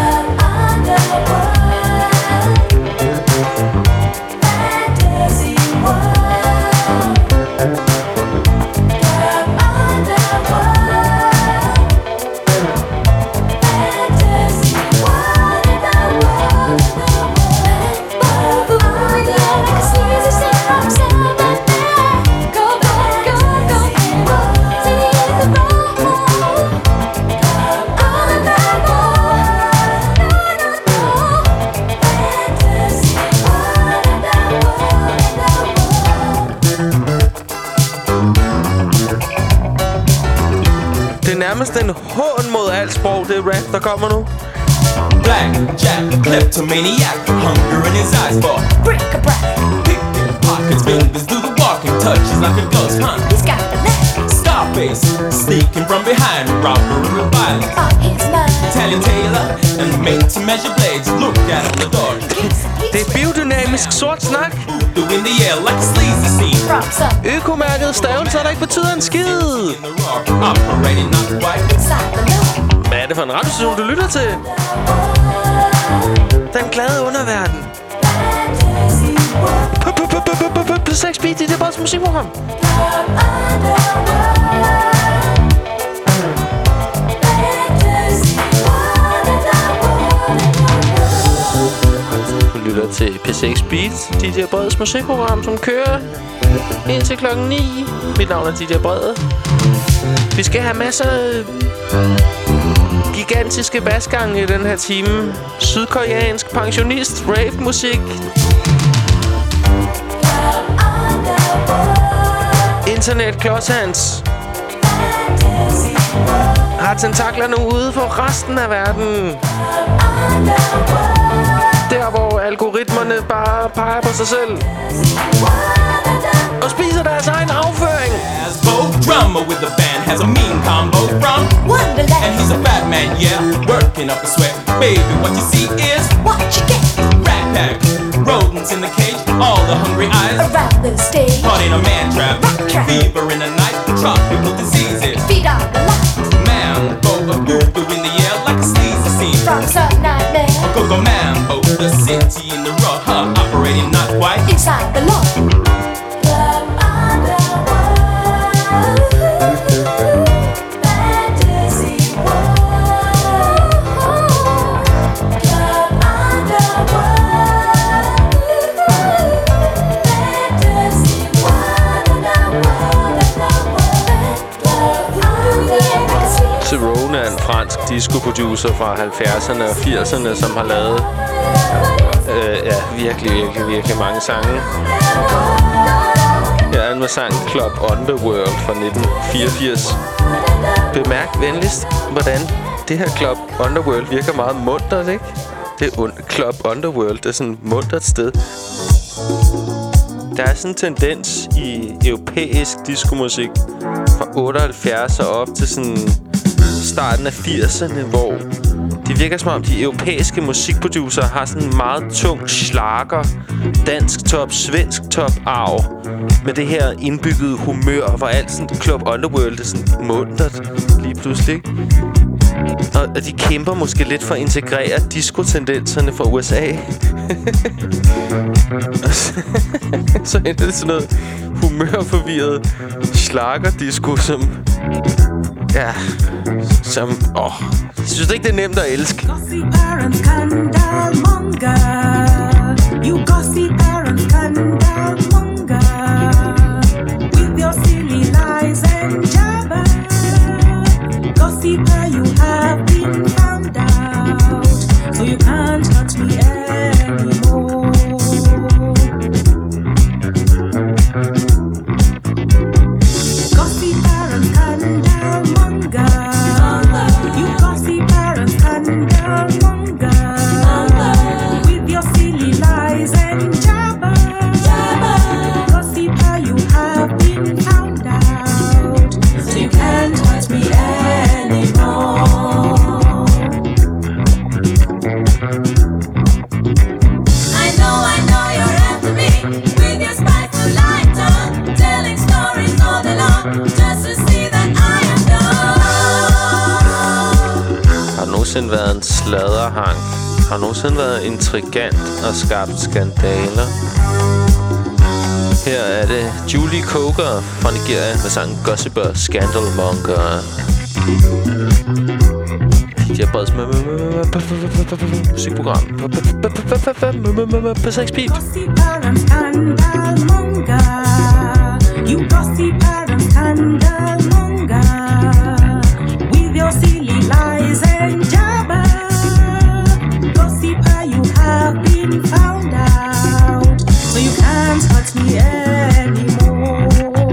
Nærmest en hån mod alt sprog, det rap, der kommer nu. Black Jack, kleptomaniac, hunger in his eyes for bric-a-brac. Picking pockets, fingers do the walking, touches like a ghost hunt. He's got the knack. Scarface, sneaking from behind, robbery with violence on his mind. Italian tailor and made to measure blades. Look at him, the dog. Det er biodynamisk sort snak. In the air like a sleazy scene. Økomærket stavelser, der ikke betyder en skid. Hvad er det for en radiostation, du lytter til? Den glade underverden. P seks Beat, det er bare et musikprogram. Lytter til P seks Beat, D J Breds musikprogram, som kører indtil klokken ni. Mit navn er D J Bred. Vi skal have masser af gigantiske basgange i den her time. Sydkoreansk pensionist, rave-musik. Internet klodshands. Har tentaklerne ude for resten af verden. Der hvor algoritmerne bare peger på sig selv og spiser deres egen afføring. Drummer with the band has a mean combo from Wonderland, and he's a fat man, yeah, working up a sweat. Baby, what you see is what you get. Rat pack, rodents in the cage, all the hungry eyes around the stage. Caught in a man trap, trap. Fever in the night, tropical diseases. Feed on the light. Mambo, a boo-boo in the air like a sleazy scene from some nightmare. Go-go mambo, the city in the raw, huh, operating not quite inside the law. Cerrone er en fransk disco-producer fra halvfjerdserne og firserne, som har lavet øh, ja, virkelig, virkelig, virkelig mange sange. Her er en med sangen Club Underworld fra nitten fireogfirs. Bemærk venligst, hvordan det her Club Underworld virker meget muntert, ikke? Det er un- Club Underworld, det er sådan et muntert sted. Der er sådan en tendens i europæisk diskomusik fra otteoghalvfjerds og op til sådan starten af firserne, hvor det virker som om, de europæiske musikproducere har sådan en meget tung schlager, dansk top, svensk top arv med det her indbyggede humør, hvor alt sådan Club Underworld er sådan muntert lige pludselig. Og, og de kæmper måske lidt for at integrere disco-tendenserne fra U S A. så, så er det sådan noget humørforvirret schlager-disco, som... Ja, som... Åh, jeg synes ikke, det er nemt at elske. Gossip parents skandalmonger. You gossip parents skandalmonger. With your silly lies and jabber. Gossiper, you have been found out. So you can't touch me anymore. Gossip parents skandalmonger. You gossip parents skandalmonger. With your silly lies and jabber. Gossiper, you have been found out. So you can't touch me anymore. I know, I know you're after me with your spiteful light tongue, telling stories all day long just to see that I am done. Har du nogensinde været en sladderhang? Har du nogensinde været intrigant og skabt skandaler? Her er det Julie Coker fra Nigeria med sangen Gossiper Scandalmonger. D J Breds musikprogram på seks Beat. Gossiper and scandalmonger. You gossiper and scandalmonger. With your silly lies and jabber. Gossiper, you have been found out. So you can't touch me anymore.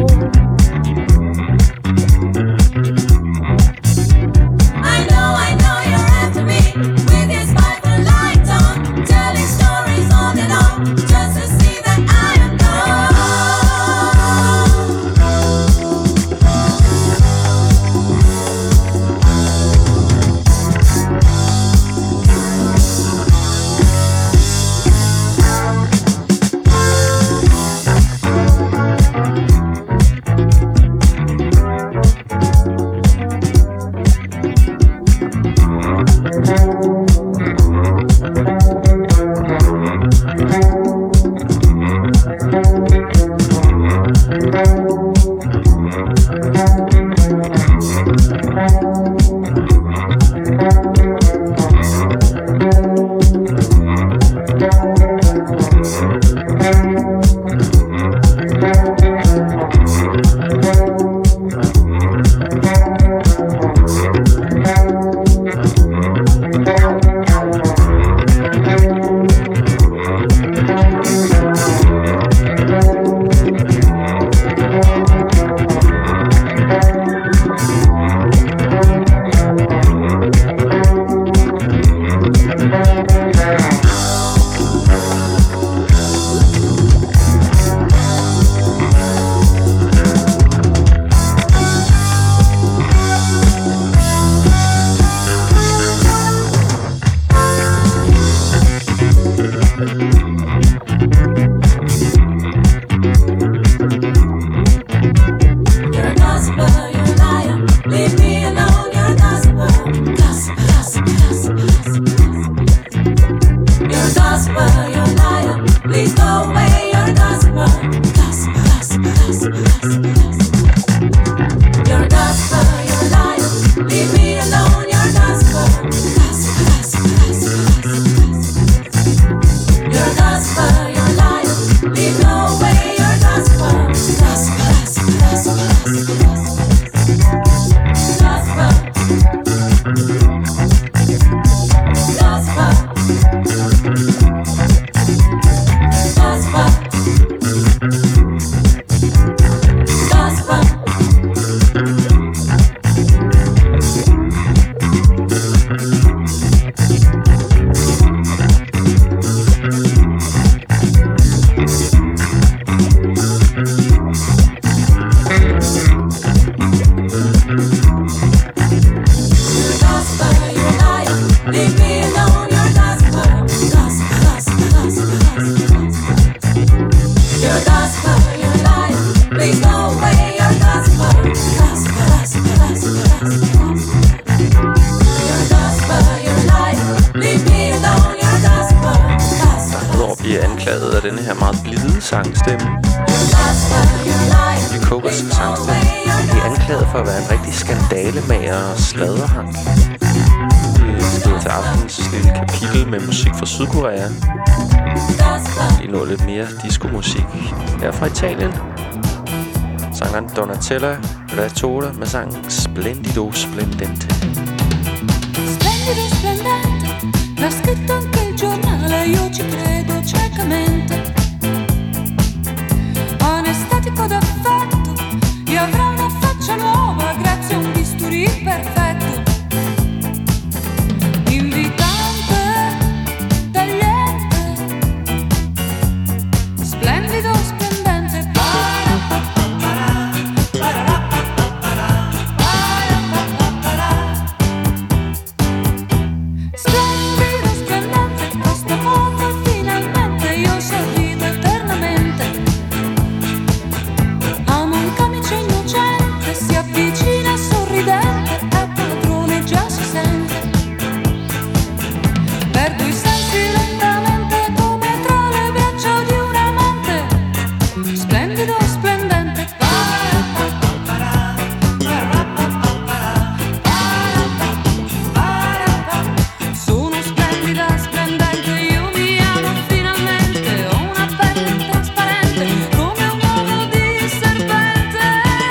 I know, I know you're after me with your spiteful light tongue, telling stories all day long just to see that I am done. Sangstemme. Lee Cooper's sangstemme. De er anklaget for at være en rigtig skandalemager og sladderhang. Vi skal til aftens lille kapitel med musik fra Sydkorea. Lige nu lidt mere disco-musik her fra Italien. Sangeren Donatella Vattora med sangen Splendido Splendente. Splendido splendente, l'ha scritto anche il giornale, io ci credo ciecamente. Anestetico d'affetto, io avrò una faccia nuova grazie a un bisturi perfetto. Invitante, tagliente, splendido, splendente. Splendido, splendente, questa volta finalmente io sorrido eternamente. Amo un camice innocente, si avvicina sorridente, è padrone, già si sente. Perdo i sensi lentamente come tra le braccia di un amante. Splendido, splendente. Sono splendida, splendente, io mi amo finalmente. Ho una pelle trasparente come un uovo di serpente.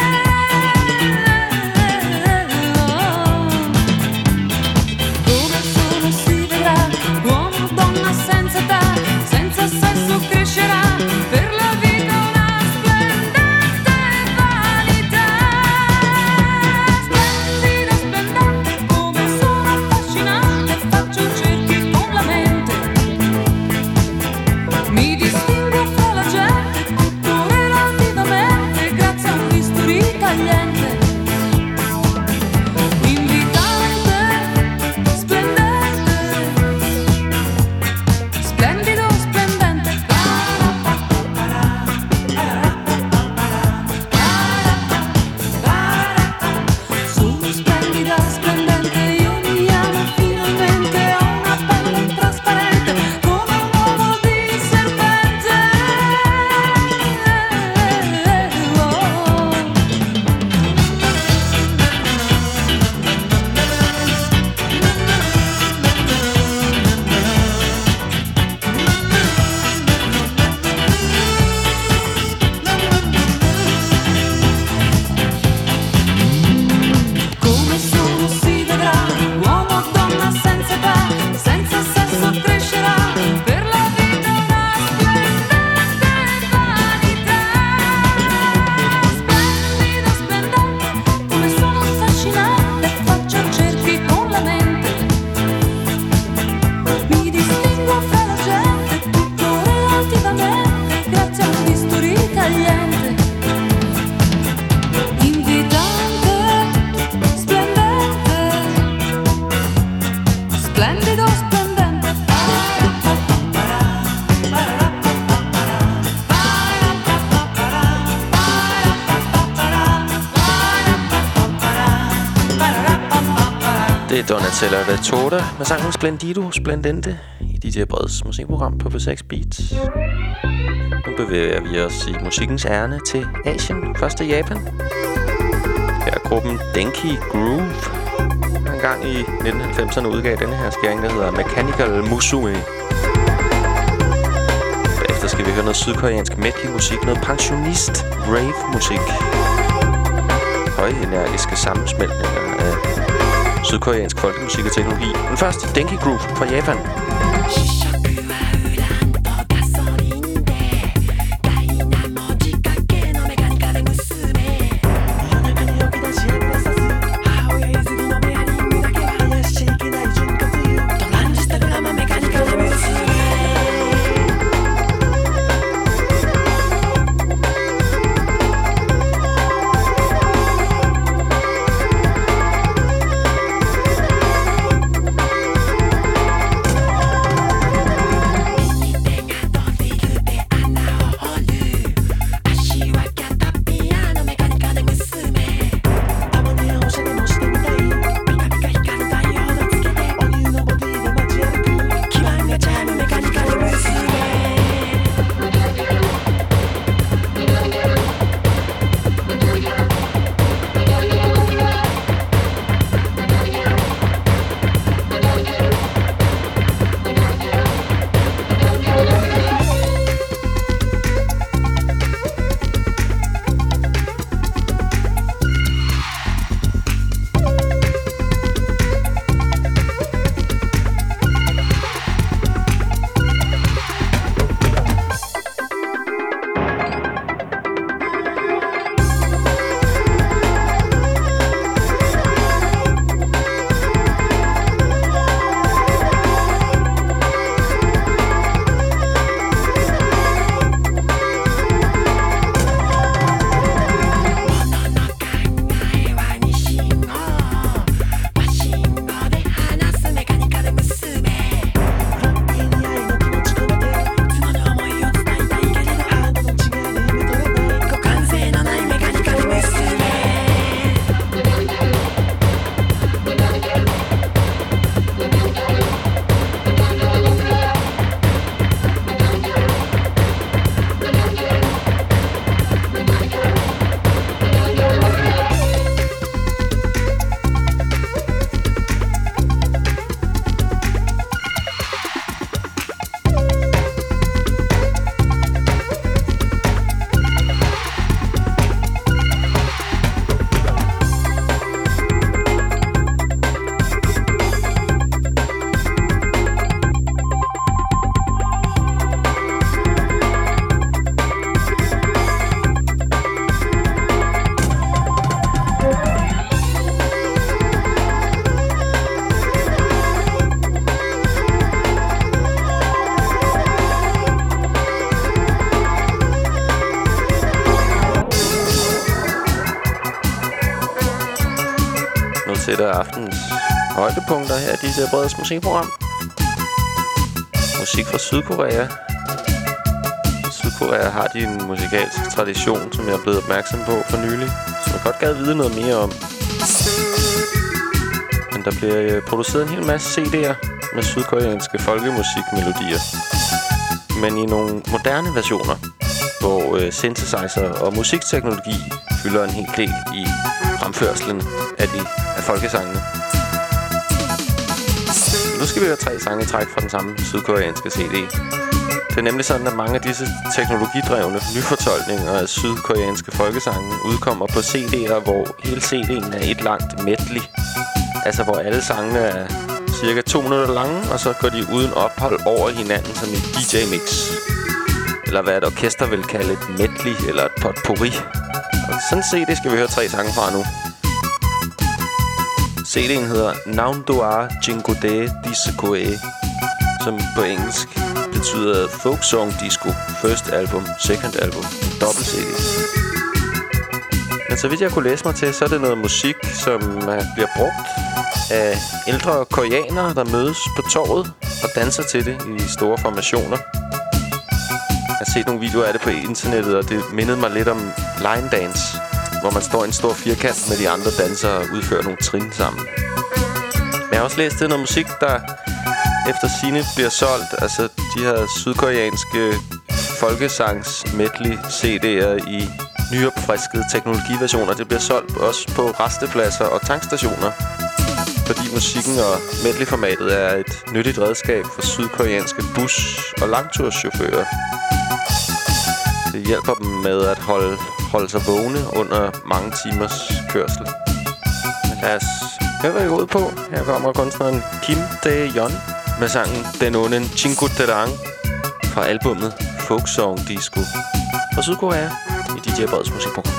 Come sono si vedrà, uomo o donna senza età, senza sesso crescerà, per la vita una splendente vanità. Splendido, splendente, come sono affascinante, faccio cerchi con la mente. Mi distingo fra la gente, tutto relativamente, grazie a un bisturi tagliente. Invitante, splendente, splendido, splendente. Sono splendida, splendente, io mi amo finalmente. Ho una pelle trasparente come un uovo di serpente. Come sono si vedrà, uomo o donna senza età, senza sesso crescerà, per la vita una splendente vanità. Splendido, splendente, come sono affascinante, faccio cerchi con la mente. Mi distingo fra la gente, tutto relativamente, grazie a un bisturi tagliente. Invitante, splendente, splendido, splendente. Det er Donatella Vattora med sangen Splendido Splendente i D J Breds musikprogram på P seks Beats. Nu bevæger vi os i musikkens ærne til Asien, først til Japan. Her er gruppen Denki Groove. En gang i nitten halvfemserne udgav denne her skæring, der hedder Mechanical Musume. Derefter skal vi høre noget sydkoreansk medley-musik, noget pensionist rave-musik. Højenergiske sammensmeltninger af sydkoreansk folkemusik og teknologi. Men først Denki Groove fra Japan. til et af aftens højdepunkter her i D J Breds musikprogram. Musik fra Sydkorea. Sydkorea har de en musikalsk tradition, som jeg er blevet opmærksom på for nylig, som jeg godt gad vide noget mere om. Men der bliver produceret en hel masse C D'er med sydkoreanske folkemusikmelodier, men i nogle moderne versioner, hvor øh, synthesizer og musikteknologi fylder en hel del i fremførslen af, de, af folkesangene. Nu skal vi høre tre sange i træk fra den samme sydkoreanske C D. Det er nemlig sådan, at mange af disse teknologidrevne nyfortolkninger af sydkoreanske folkesange udkommer på C D'er, hvor hele C D'en er et langt medley. Altså hvor alle sangene er cirka to minutter lange, og så går de uden ophold over hinanden som et D J-mix. Eller hvad et orkester vil kalde et medley eller et potpourri. Og sådan C D skal vi høre tre sange fra nu. C D'en hedder Naundoa Jingode Discoe, som på engelsk betyder Folk Song Disco, First Album, Second Album, dobbelt C D. Men så vidt jeg kunne læse mig til, så er det noget musik, som bliver brugt af ældre koreanere, der mødes på torvet og danser til det i store formationer. Jeg har set nogle videoer af det på internettet, og det mindede mig lidt om line dance, hvor man står i en stor firkant med de andre dansere og udfører nogle trin sammen. Men jeg har også læst det noget musik, der efter sigende bliver solgt. Altså de her sydkoreanske folkesangs medley C D'er i nyopfriskede teknologiversioner. Det bliver solgt også på rastepladser og tankstationer, fordi musikken og medley-formatet er et nyttigt redskab for sydkoreanske bus- og langturschauffører. Det hjælper dem med at holde, holde sig vågne under mange timers kørsel. Lad os høre, hvad I går ud på. Her kommer kunstneren Kim Tae-yeon med sangen Den Onen Chingu Terang fra albummet Folk Song Disco fra Sydkorea i D J Breds musikprogram.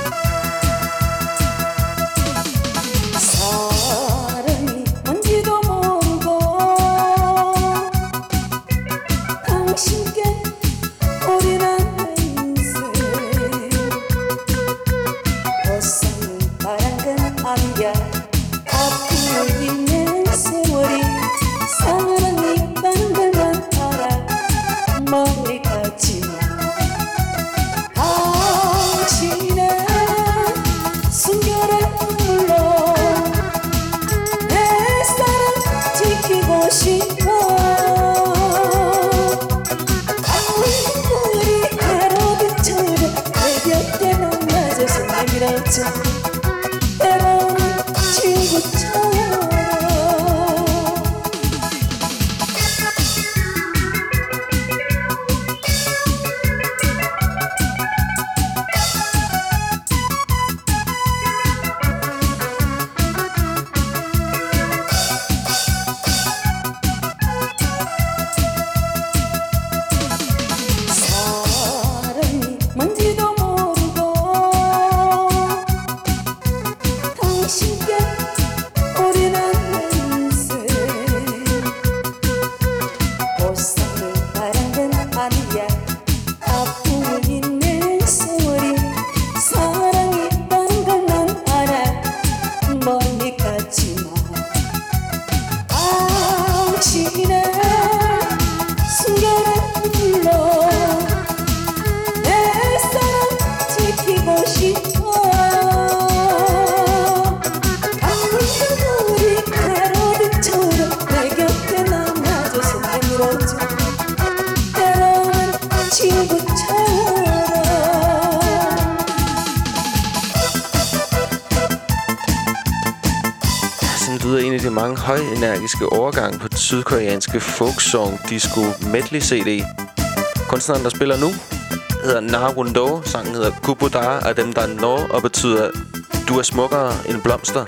Højenergiske overgang på den sydkoreanske folk song disco medley C D. Kunstneren, der spiller nu, hedder Narundo. Sangen hedder Kubodar af dem, der når og betyder du er smukkere end blomster.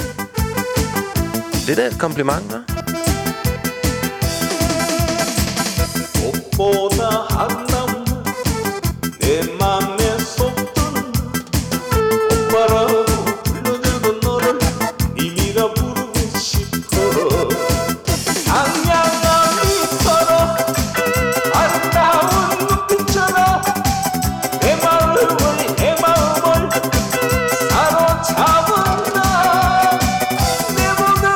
Lidt af et kompliment, hva'? 사로잡은 나 내 맘을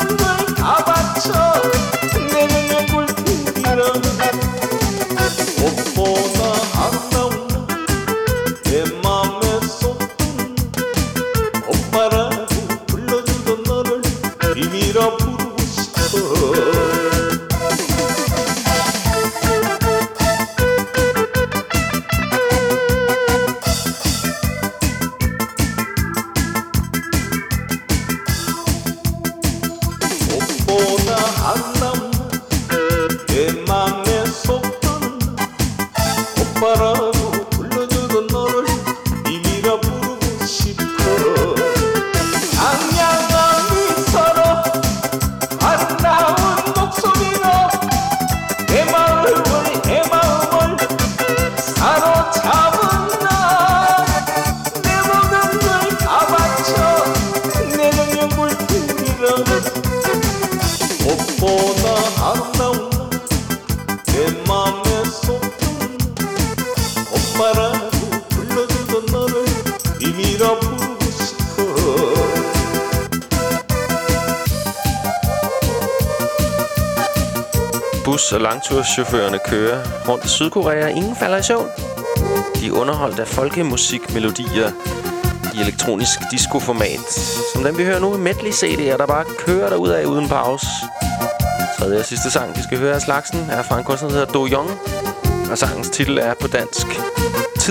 y mira busco. Bus- og langturschaufførerne kører rundt i Sydkorea, og ingen falder i søvn. De er underholdt af folkemusikmelodier i elektronisk disco-format, som den vi hører nu i medley-C D'er, der bare kører derudad uden pause. Tredje og sidste sang, vi skal høre af slagsen, er fra en kunstner, der hedder Do Young, og sangens titel er på dansk Tid.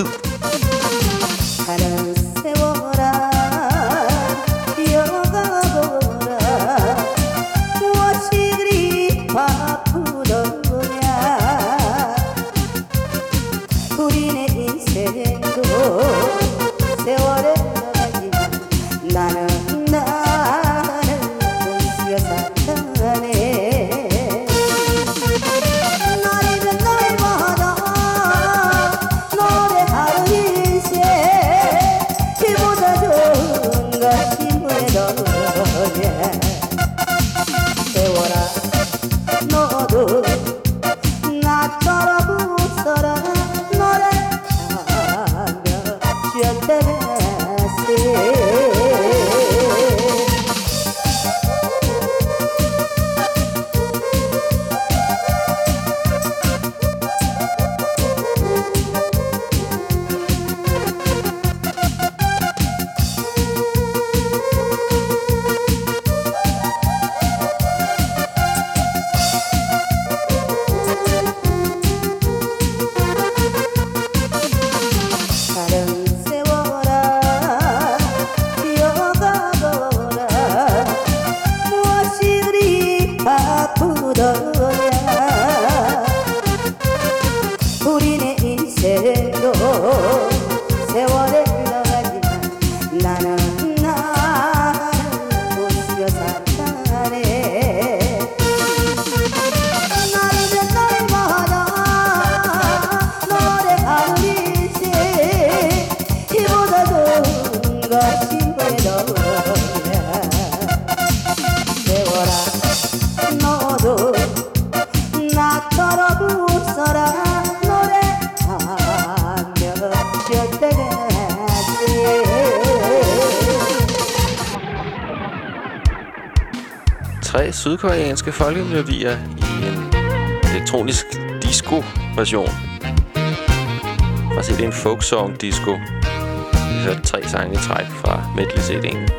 Tre sydkoreanske folkemelodier i en elektronisk disco-version. For at se, det er en folk-song-disco. Vi hørte tre sange i træk fra medley-C D'en.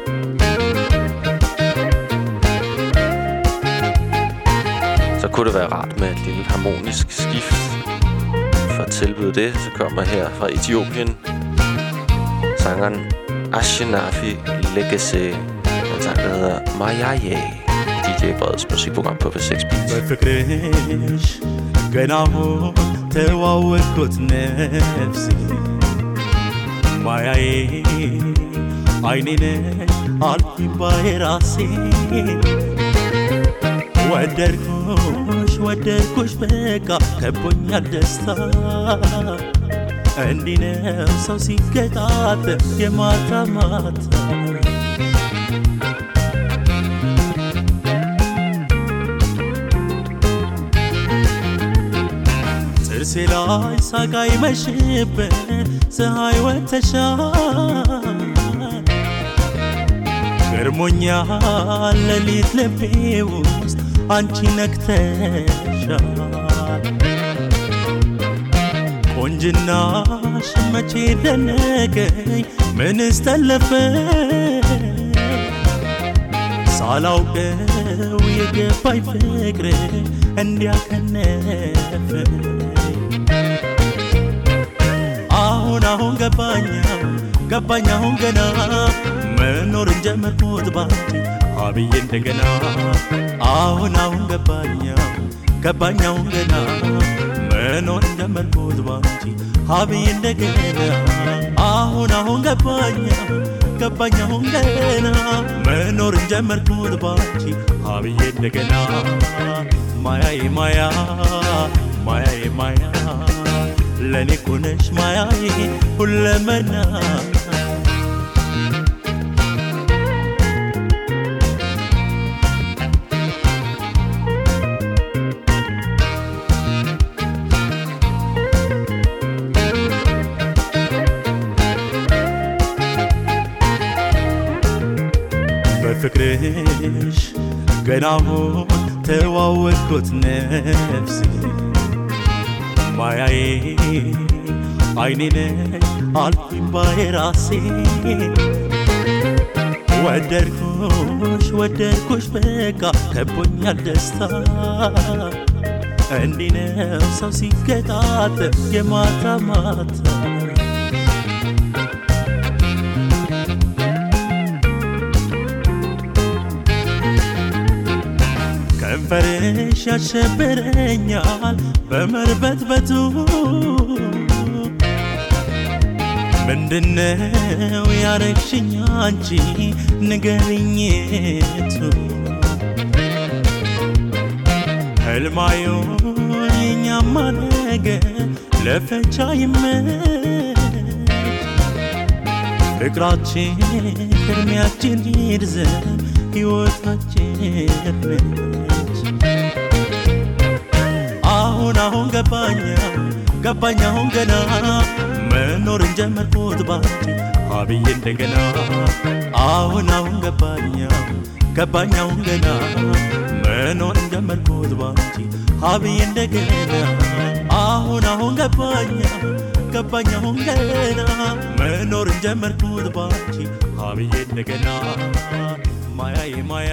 Så kunne det være rart med et lille harmonisk skift. For at tilbyde det, så kommer her fra Etiopien sangeren Ashinafi Legacy. En sang, der hedder Mayaye. D J Breds musikprogram på V seks Beats. በፍቅርሽ ገና አሁን ተዋወቅኩት ነፍሴ ማያዬ አይኔ ነሽ አልኩኝ ባይ ራሴ ወደድኩሽ ወደድኩሽ በቃ ከቦኛል ደስታ እንዲህ ነው ሰው ሲገጣጠም የማታ ማታ ጥርሴ ላይ ሳቅ አይመሽብን ፀሐይ ወጥተሻል ገርሞኛል ሌሊት ልቤ ውስጥ አንቺ ነክተሻል ቆንጅናሽ መቼ ደነቀኝ ምንስ ተለፈኝ ሳላውቀው የገባኝ ፍቅር እንዲያከነፈኝ አሁን አሁን ገባኛ ገባኝ አሁን ገና መኖርን ጀመርኩት ባንቺ አብዬ እንደገና አሁን አሁን ገባኛ ገባኝ አሁን ገና መኖርን ጀመርኩት ባንቺ አብዬ እንደገና አሁን አሁን ገባኛ ገባኝ አሁን ገና መኖርን ጀመርኩት ባንቺ አብዬ እንደገና ማያዬ ማያ ማያዬ ማያ ለኔ ኮነሽ ማያዬ ሁለመና በፍቅርሽ ገናሁን ተዋወቅኩት ነፍሴ ማያዬ አይኔ ነሽ አልኩኝ ባይ ራሴ ወደድኩሽ ወደድኩሽ በቃ ከቦኛል ደስታ እንዲህ ነው ሰው ሲገጣጠም የማታ ማታ ከንፈርሽ ያሸበረኛል በመርበትበቱ ምንድነው ያረግሽኝ አንቺ ንገሪኝቱ ህልማዩን የኛማ ነገር ለፈቻ ይመች ፍቅራችን እድሜያችን ይርዘም ሕይወታችን ነች አሁን አሁን ገባኛ ገባኛ አሁን ገና መኖርን ጀመርኩት ባንቺ አብዬ እንደገና አሁን አሁን ገባኛ ገባኛ አሁን ገና መኖርን ጀመርኩት ባንቺ አብዬ እንደገና አሁን አሁን ገባኛ ገባኛ አሁን ገና መኖርን ጀመርኩት ባንቺ አብዬ እንደገና ማያዬ ማያ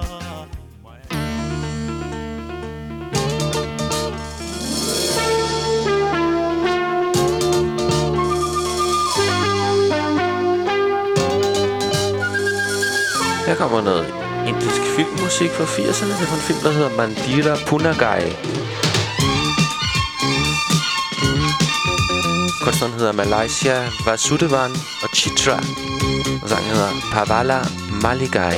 Her kommer noget indisk filmmusik fra firserne. Det er fra en film, der hedder Mandira Punagai. Kunstneren hedder Malaysia Vasudevan og Chitra. Og sangen hedder Pavala Maligai.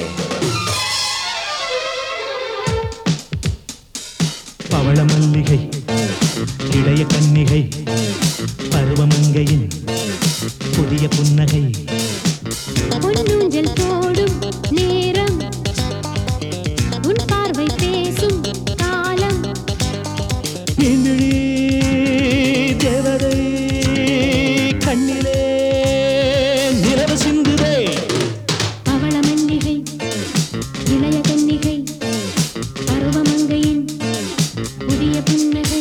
பவள மல்லிகை இளைய கன்னிகை பருவமங்கையின் புதிய புன்னகை பொன்னூஞ்சல் போடும் நேரம் உன் பார்வை பேசும் காலம் இந்திரி தேவதை கண்ணிலே நிலவு சிந்துதே பவள மல்லிகை இளைய கன்னிகை பருவமங்கையின் புதிய புன்னகை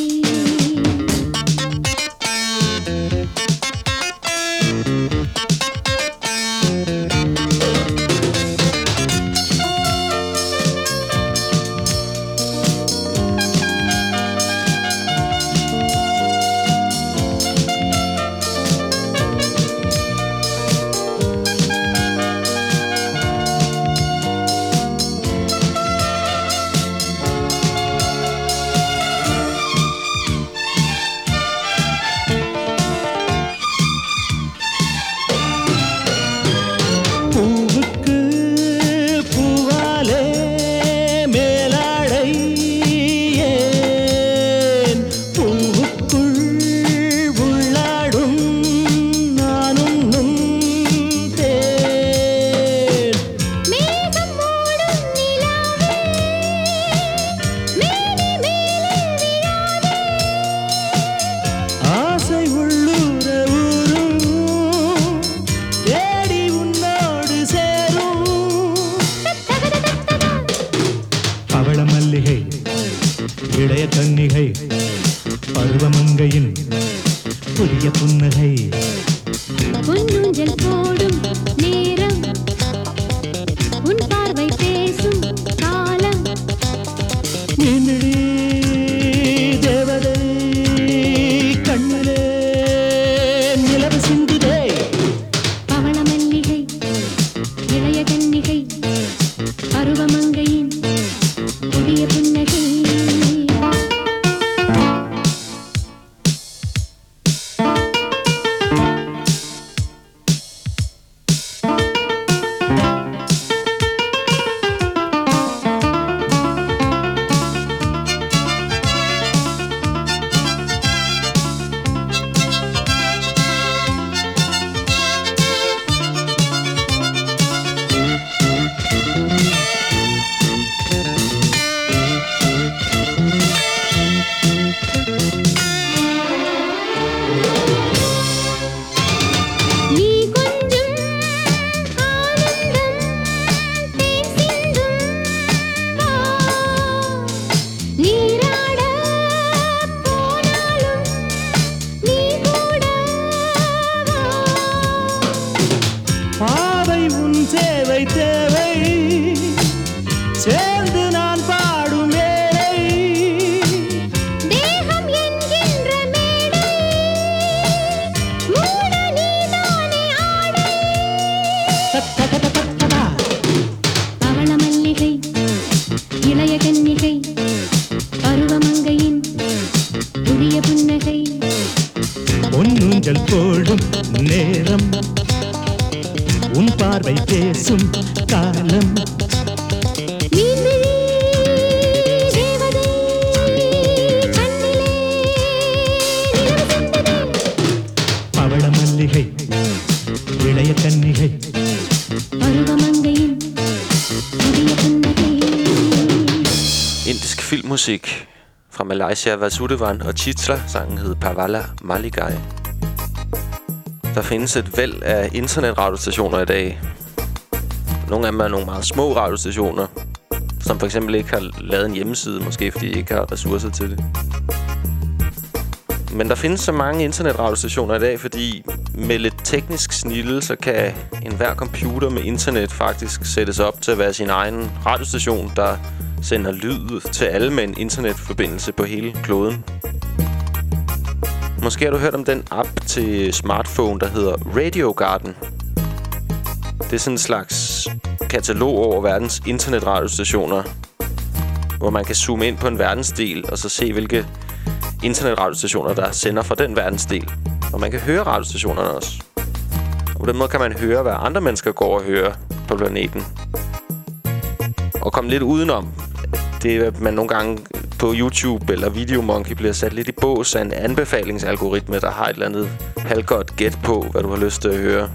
உன் பார்வை பேசும் காலம் பவள மல்லிகை இளைய கன்னிகை பருவமங்கையின் புதிய புன்னகை. Indisk filmmusik fra Malaysia, Vasudevan og titler. Sangen hed Pawala Maligai. Der findes et væld af internetradiostationer i dag. Nogle af dem er nogle meget små radiostationer, som for eksempel ikke har lavet en hjemmeside, måske fordi de ikke har ressourcer til det. Men der findes så mange internetradiostationer i dag, fordi med lidt teknisk snilde, så kan enhver computer med internet faktisk sættes op til at være sin egen radiostation, der sender lyd til alle med en internetforbindelse på hele kloden. Måske har du hørt om den app til smartphone, der hedder Radio Garden. Det er sådan en slags katalog over verdens internetradiostationer, hvor man kan zoome ind på en verdensdel og så se, hvilke internetradiostationer, der sender fra den verdensdel. Og man kan høre radiostationerne også. Og på den måde kan man høre, hvad andre mennesker går og hører på planeten. Og komme lidt udenom. Det er, at man nogle gange på YouTube eller Videomonkey bliver sat lidt i bås af en anbefalingsalgoritme, der har et eller andet halvgodt gæt på, hvad du har lyst til at høre.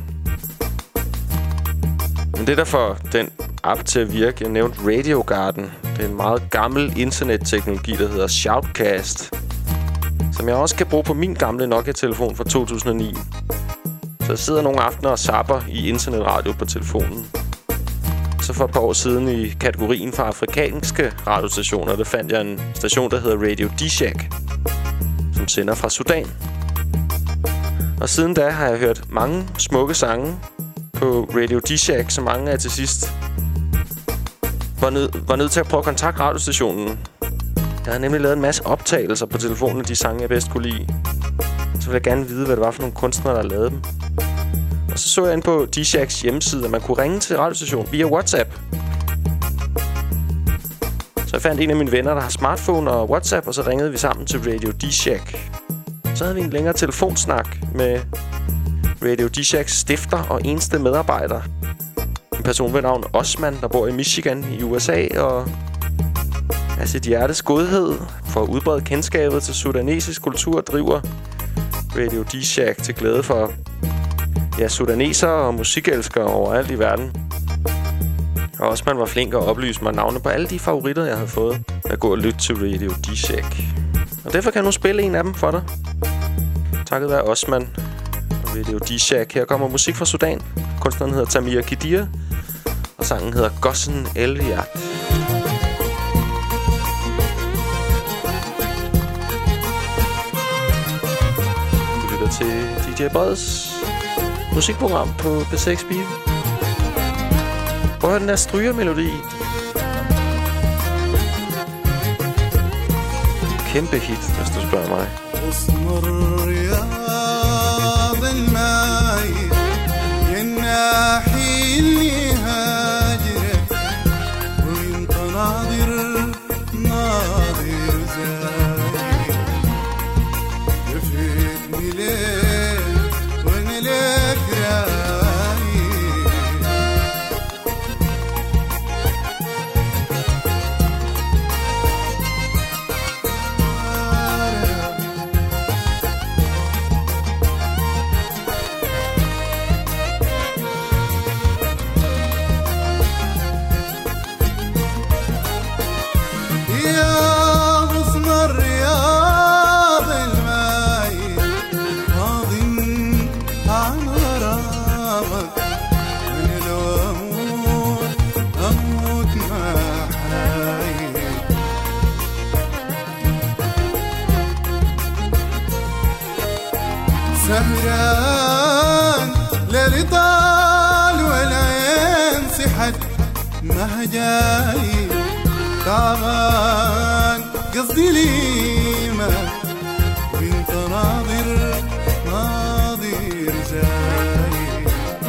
Men det der får den app til at virke, jeg nævnte Radio Garden. Det er en meget gammel internetteknologi, der hedder Shoutcast, som jeg også kan bruge på min gamle Nokia-telefon fra to tusind og ni. Så jeg sidder nogle aftener og zapper i internetradio på telefonen. Så for et par år siden i kategorien for afrikanske radiostationer, der fandt jeg en station, der hedder Radio Dishak, som sender fra Sudan. Og siden da har jeg hørt mange smukke sange på Radio Dishak, så mange af til sidst var, nød, var nødt til at prøve at kontakte radiostationen. Jeg havde nemlig lavet en masse optagelser på telefonen af de sange, jeg bedst kunne lide. Så ville jeg gerne vide, hvad det var for nogle kunstnere, der lavede dem. Og så så jeg ind på Dishaks hjemmeside, at man kunne ringe til radiostationen via WhatsApp. Så jeg fandt en af mine venner, der har smartphone og WhatsApp, og så ringede vi sammen til Radio Dishak. Så havde vi en længere telefonsnak med Radio Dishaks stifter og eneste medarbejder. En person ved navn Osman, der bor i Michigan i U S A, og af sit hjertes godhed for at udbrede kendskabet til sudanesisk kultur driver Radio Dishak til glæde for ja, sudanesere og musikelskere overalt i verden. Og Osman var flink at oplyse mig navne på alle de favoritter, jeg havde fået at gå og lytte til Radio Dishak. Og derfor kan jeg nu spille en af dem for dig. Takket være Osman og Radio Dishak. Her kommer musik fra Sudan. Kunstneren hedder Tamir Kidir, og sangen hedder Gossen El Yat. Du lytter til D J Breds musikprogram på P seks Beat. Prøv at høre den der strygermelodi. Kæmpe hit, hvis du spørger mig. سهران لرضال والعين سحت مهجاي تعبان قصدي ليما وانت ناظر ناظر جاي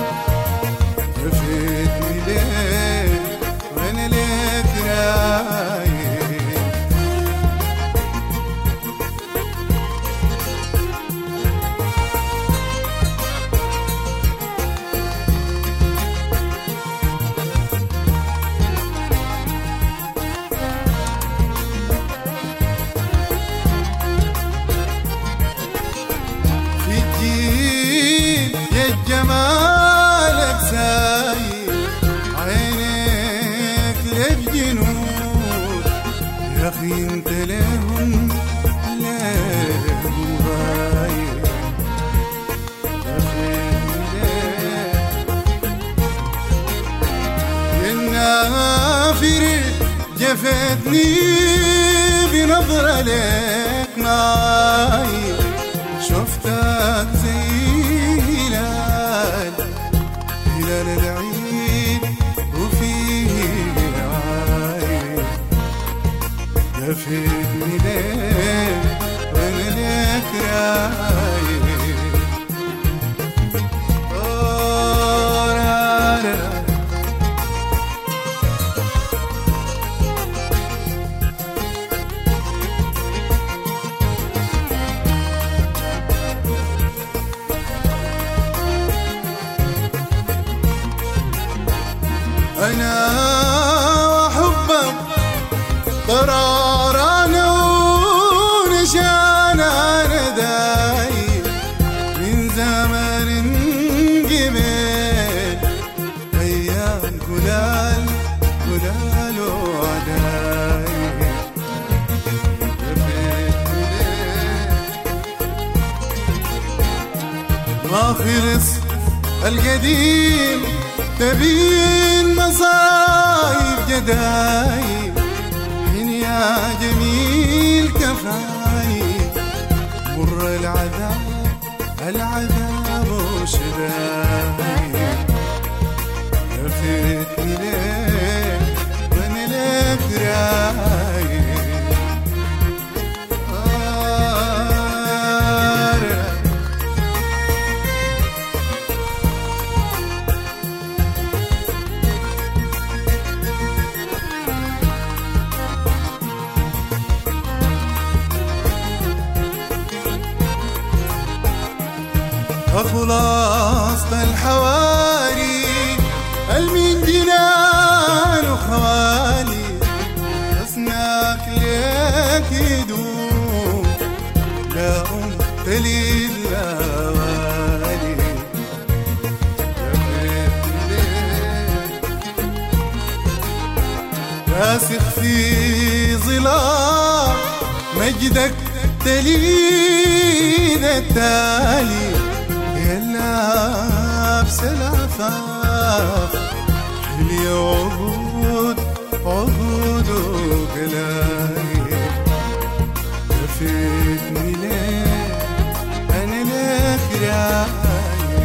رفيتني ليه وانا ليك راي أخي انت لهم لهم غاية النافر جفتني بنظرة لك معاي شفتك زي هلال هلال العيد وفيه عايد جفتني لك وانا لك رايد أنا وحبك قرارنا ونشانا نداي من زمن قبل أيام قلال قلال وعداي ما خلص القديم تبين مصايب جداي من يا جميل كفاي مر العذاب العذاب وشداي لفتني ليه وانا لك راي خلاصة الحواري المين جنان وخوالي أسناك ليك يدوم لا أم تليد لا والي راسخ في ظلال مجدك تليد التالي لابس العفاف حلي عقود عقود وقلاي لفتني ليه أنا لك راي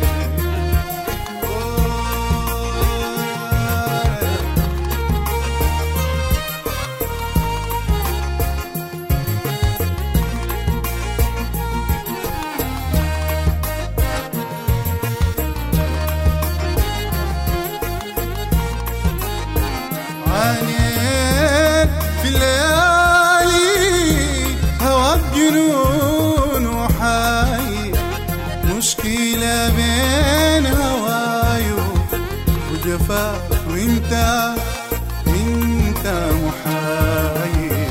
عانيت في الليالي هواك جنون وحاي مشكلة بين هوايو وجفاك وانت انت محايد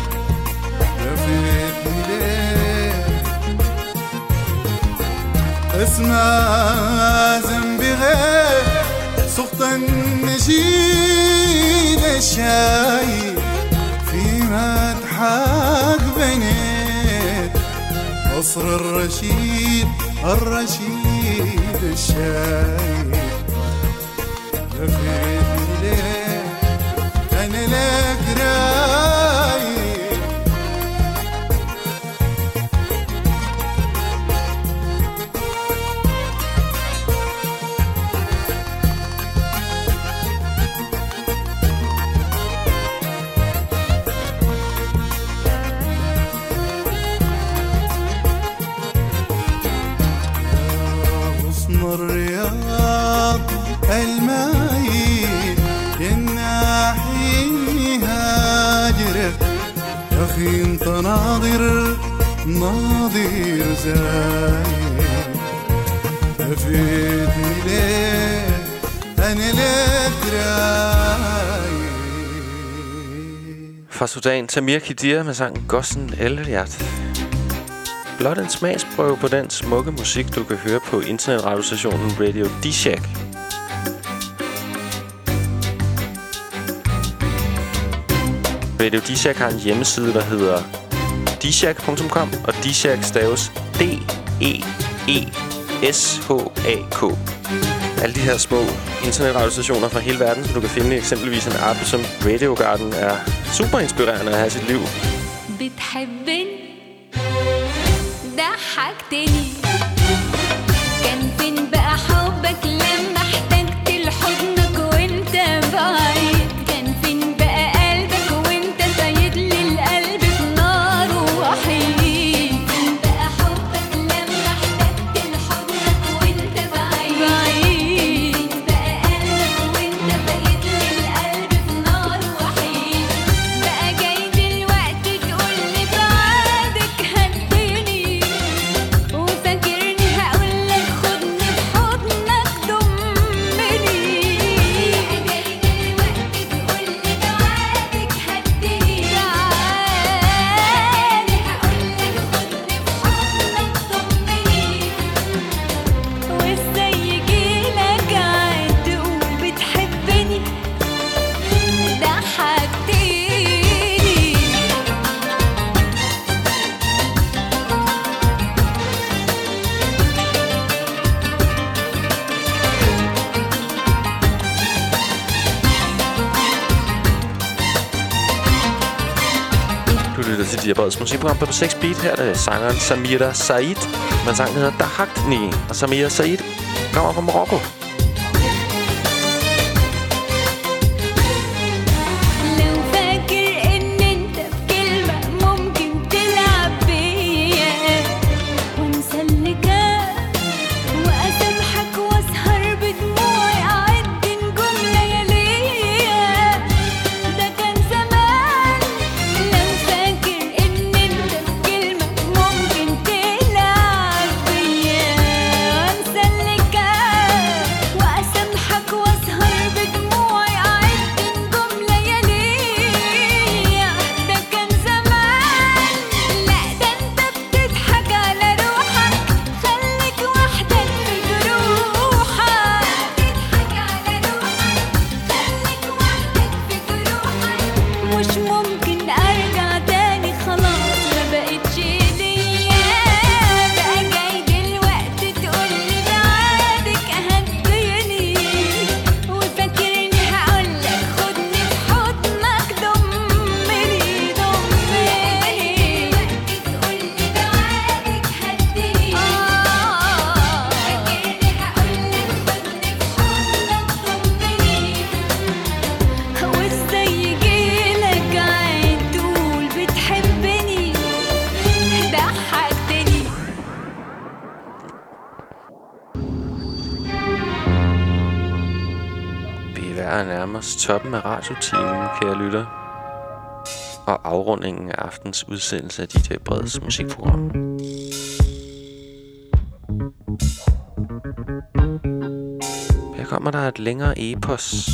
لفتني ليه اسمع ذنبي غير سخط النشيد الشاي في مدحك بنيت قصر الرشيد الرشيد الشاي لفتني ليه أنا لك راي الرياض المايل الناحي هاجرك يا أخي انت ناظر ناظر زايد لفتني ليه أنا لك راي. Fra Sudan, Samir Kidir med sangen Gossen Elhjert. Blot en smagsprøve på den smukke musik, du kan høre på internetradiostationen Radio D-Shack. Radio D J A C har en hjemmeside, der hedder D J A C punktum com, og D J A C staves D E E S H A K. Alle de her små internetradiostationer fra hele verden, som du kan finde i eksempelvis en app som Radio Garden, er super inspirerende at have sit liv. بتحبني ضحكتني كان فين بقى حبك لما احتجت لحضنك وانت بعيد كان فين بقى قلبك وانت سايد لي القلب في نار وحيد فين بقى حبك لما احتجت لحضنك وانت بعيد بعيد فين بقى قلبك وانت سايد لي القلب في نار وحيد بقى جاي دلوقتي تقول لي بعدك هديني وفاكرني هقول لك خدني في حضنك ضمني بقى جاي دلوقتي تقول لي بعدك هديني تعالي هقول لك خدني في حضنك ضمني وازاي يجيلك عاد تقول بتحبني ضحكتني Du lytter til D J Breds musikprogram på seks Beat. Her er det sangeren Samira Said. Men sangen hedder Dahaktni, og Samira Said kommer fra Marokko. لو فاكر ان انت بكلمة ممكن تلعب بيا وانسى اللي كان واسامحك واسهر بدموعي اعد نجوم لياليا ده كان زمان لو فاكر ان انت بكلمة ممكن تلعب بيا وانسى اللي كان واسامحك واسهر بدموعي اعد نجوم لياليا ده كان زمان لا ده انت بتضحك على روحك خليك وحدك في جروحك بتضحك على روحك خليك وحدك في جروحك مش ممكن ارجع تاني خلاص ما بقتش ليا بقى جاي دلوقتي تقول لي بعدك هديني وفاكرني هقول لك خدني في حضنك ضمني ضمني دلوقتي تقول لي بعدك هديني فاكرني هقول لك خدني في حضنك ضمني وازاي يجيلك عاد تقول بتحبني ضحكتني Vi er ved at nærme os toppen af radiotimen, kære lytter. Og afrundingen af aftens udsendelse af D J Breds musikprogram. Her kommer der et længere epos.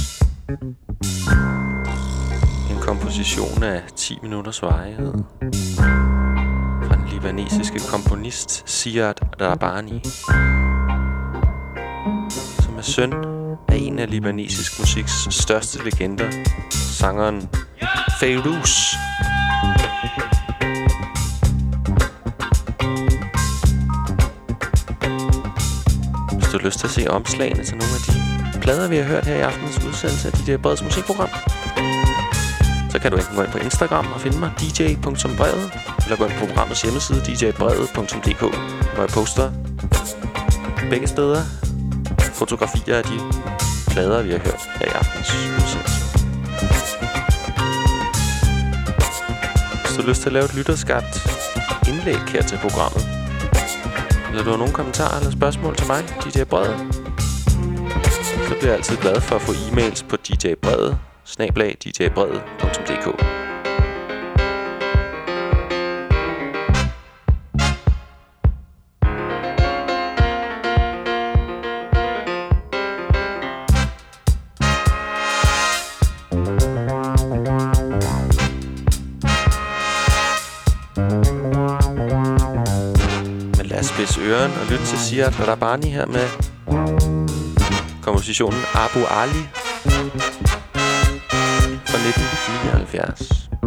En komposition af ti minutters varighed. Fra den libanesiske komponist Ziad Rabani, som er søn af en af libanesisk musiks største legender, sangeren Fairuz. Hvis du har lyst til at se omslagene til nogle af de plader, vi har hørt her i aftenens udsendelse af D J Breds musikprogram, så kan du enten gå ind på Instagram og finde mig, D J punktum Brede, eller gå ind på programmets hjemmeside, D J brede punktum d k, hvor jeg poster begge steder fotografier af de plader, vi har hørt her i aftens udsendelse. Hvis du har lyst til at lave et lytterskabt indlæg her til programmet, eller du har nogle kommentarer eller spørgsmål til mig, D J Brede, så bliver jeg altid glad for at få e-mails på djbrede snabel-a d j brede punktum d k. Men lad os spidse øren og lytte til Ziad Rabani her med kompositionen Abu Ali fra nitten nioghalvfjerds.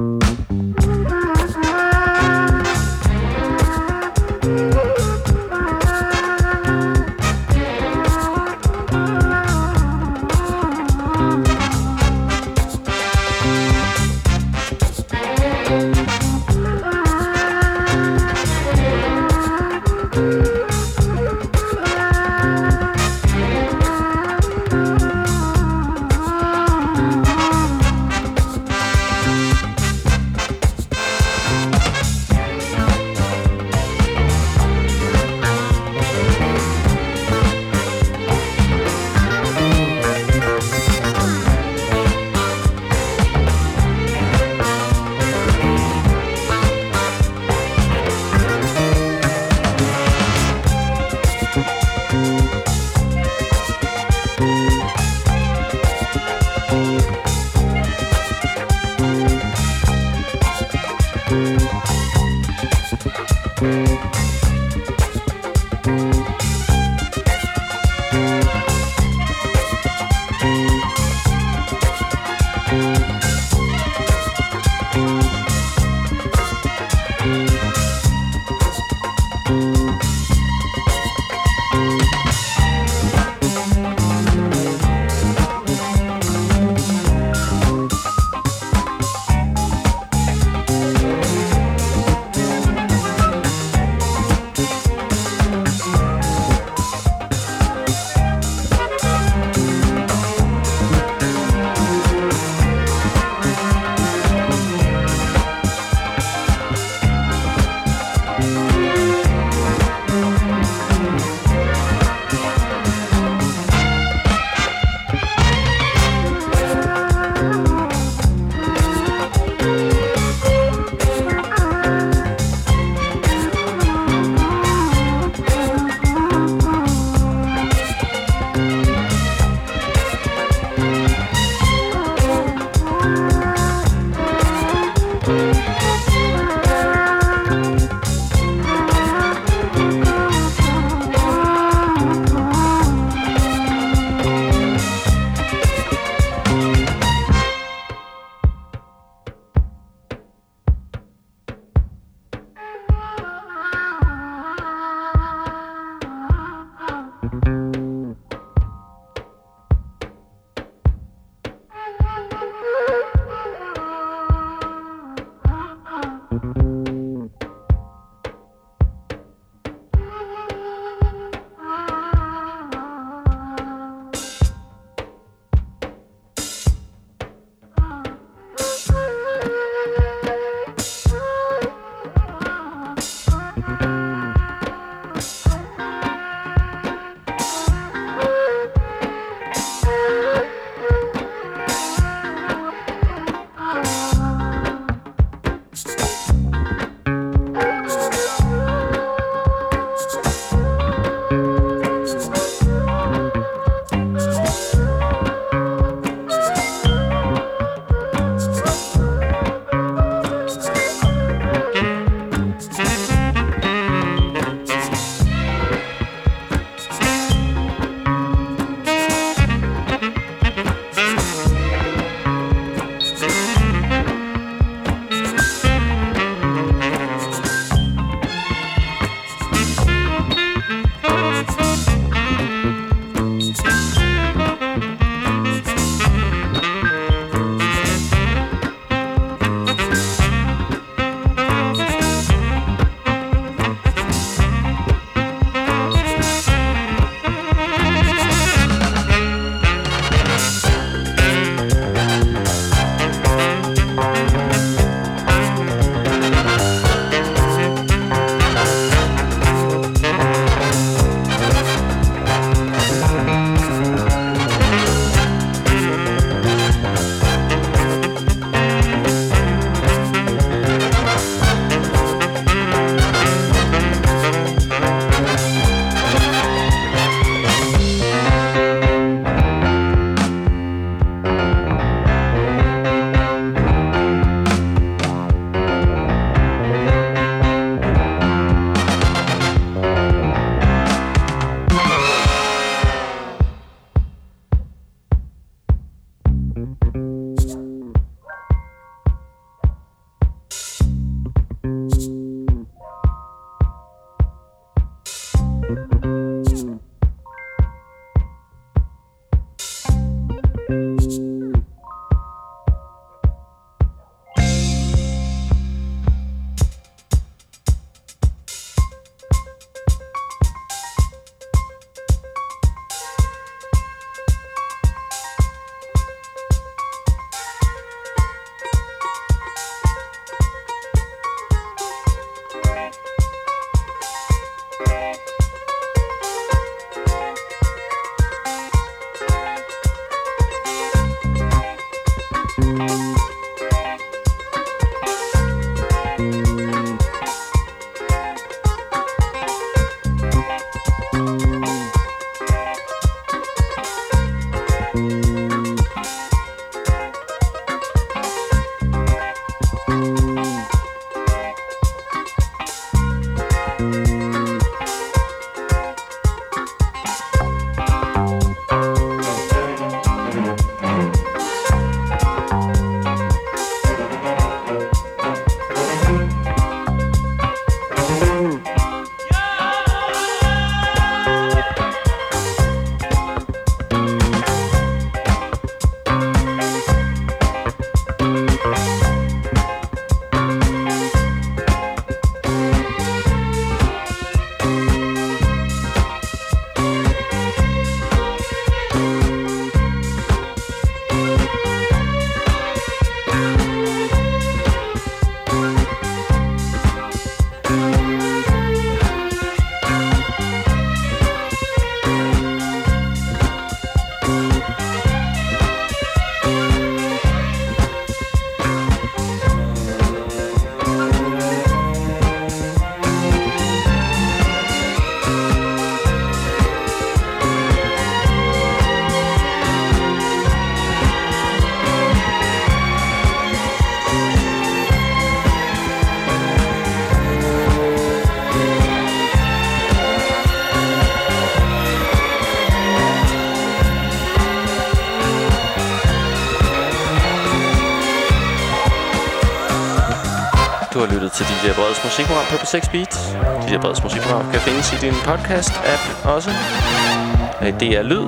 Du har lyttet til D J Breds musikprogram på P seks Beat. D J Breds musikprogram kan findes i din podcast-app også. Det er Lyd.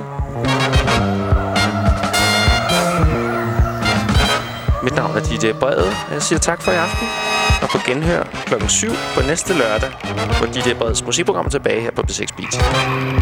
Mit navn er D J Brede. Jeg siger tak for i aften. Og på genhør klokken syv på næste lørdag, hvor D J Breds musikprogram er tilbage her på P seks Beat.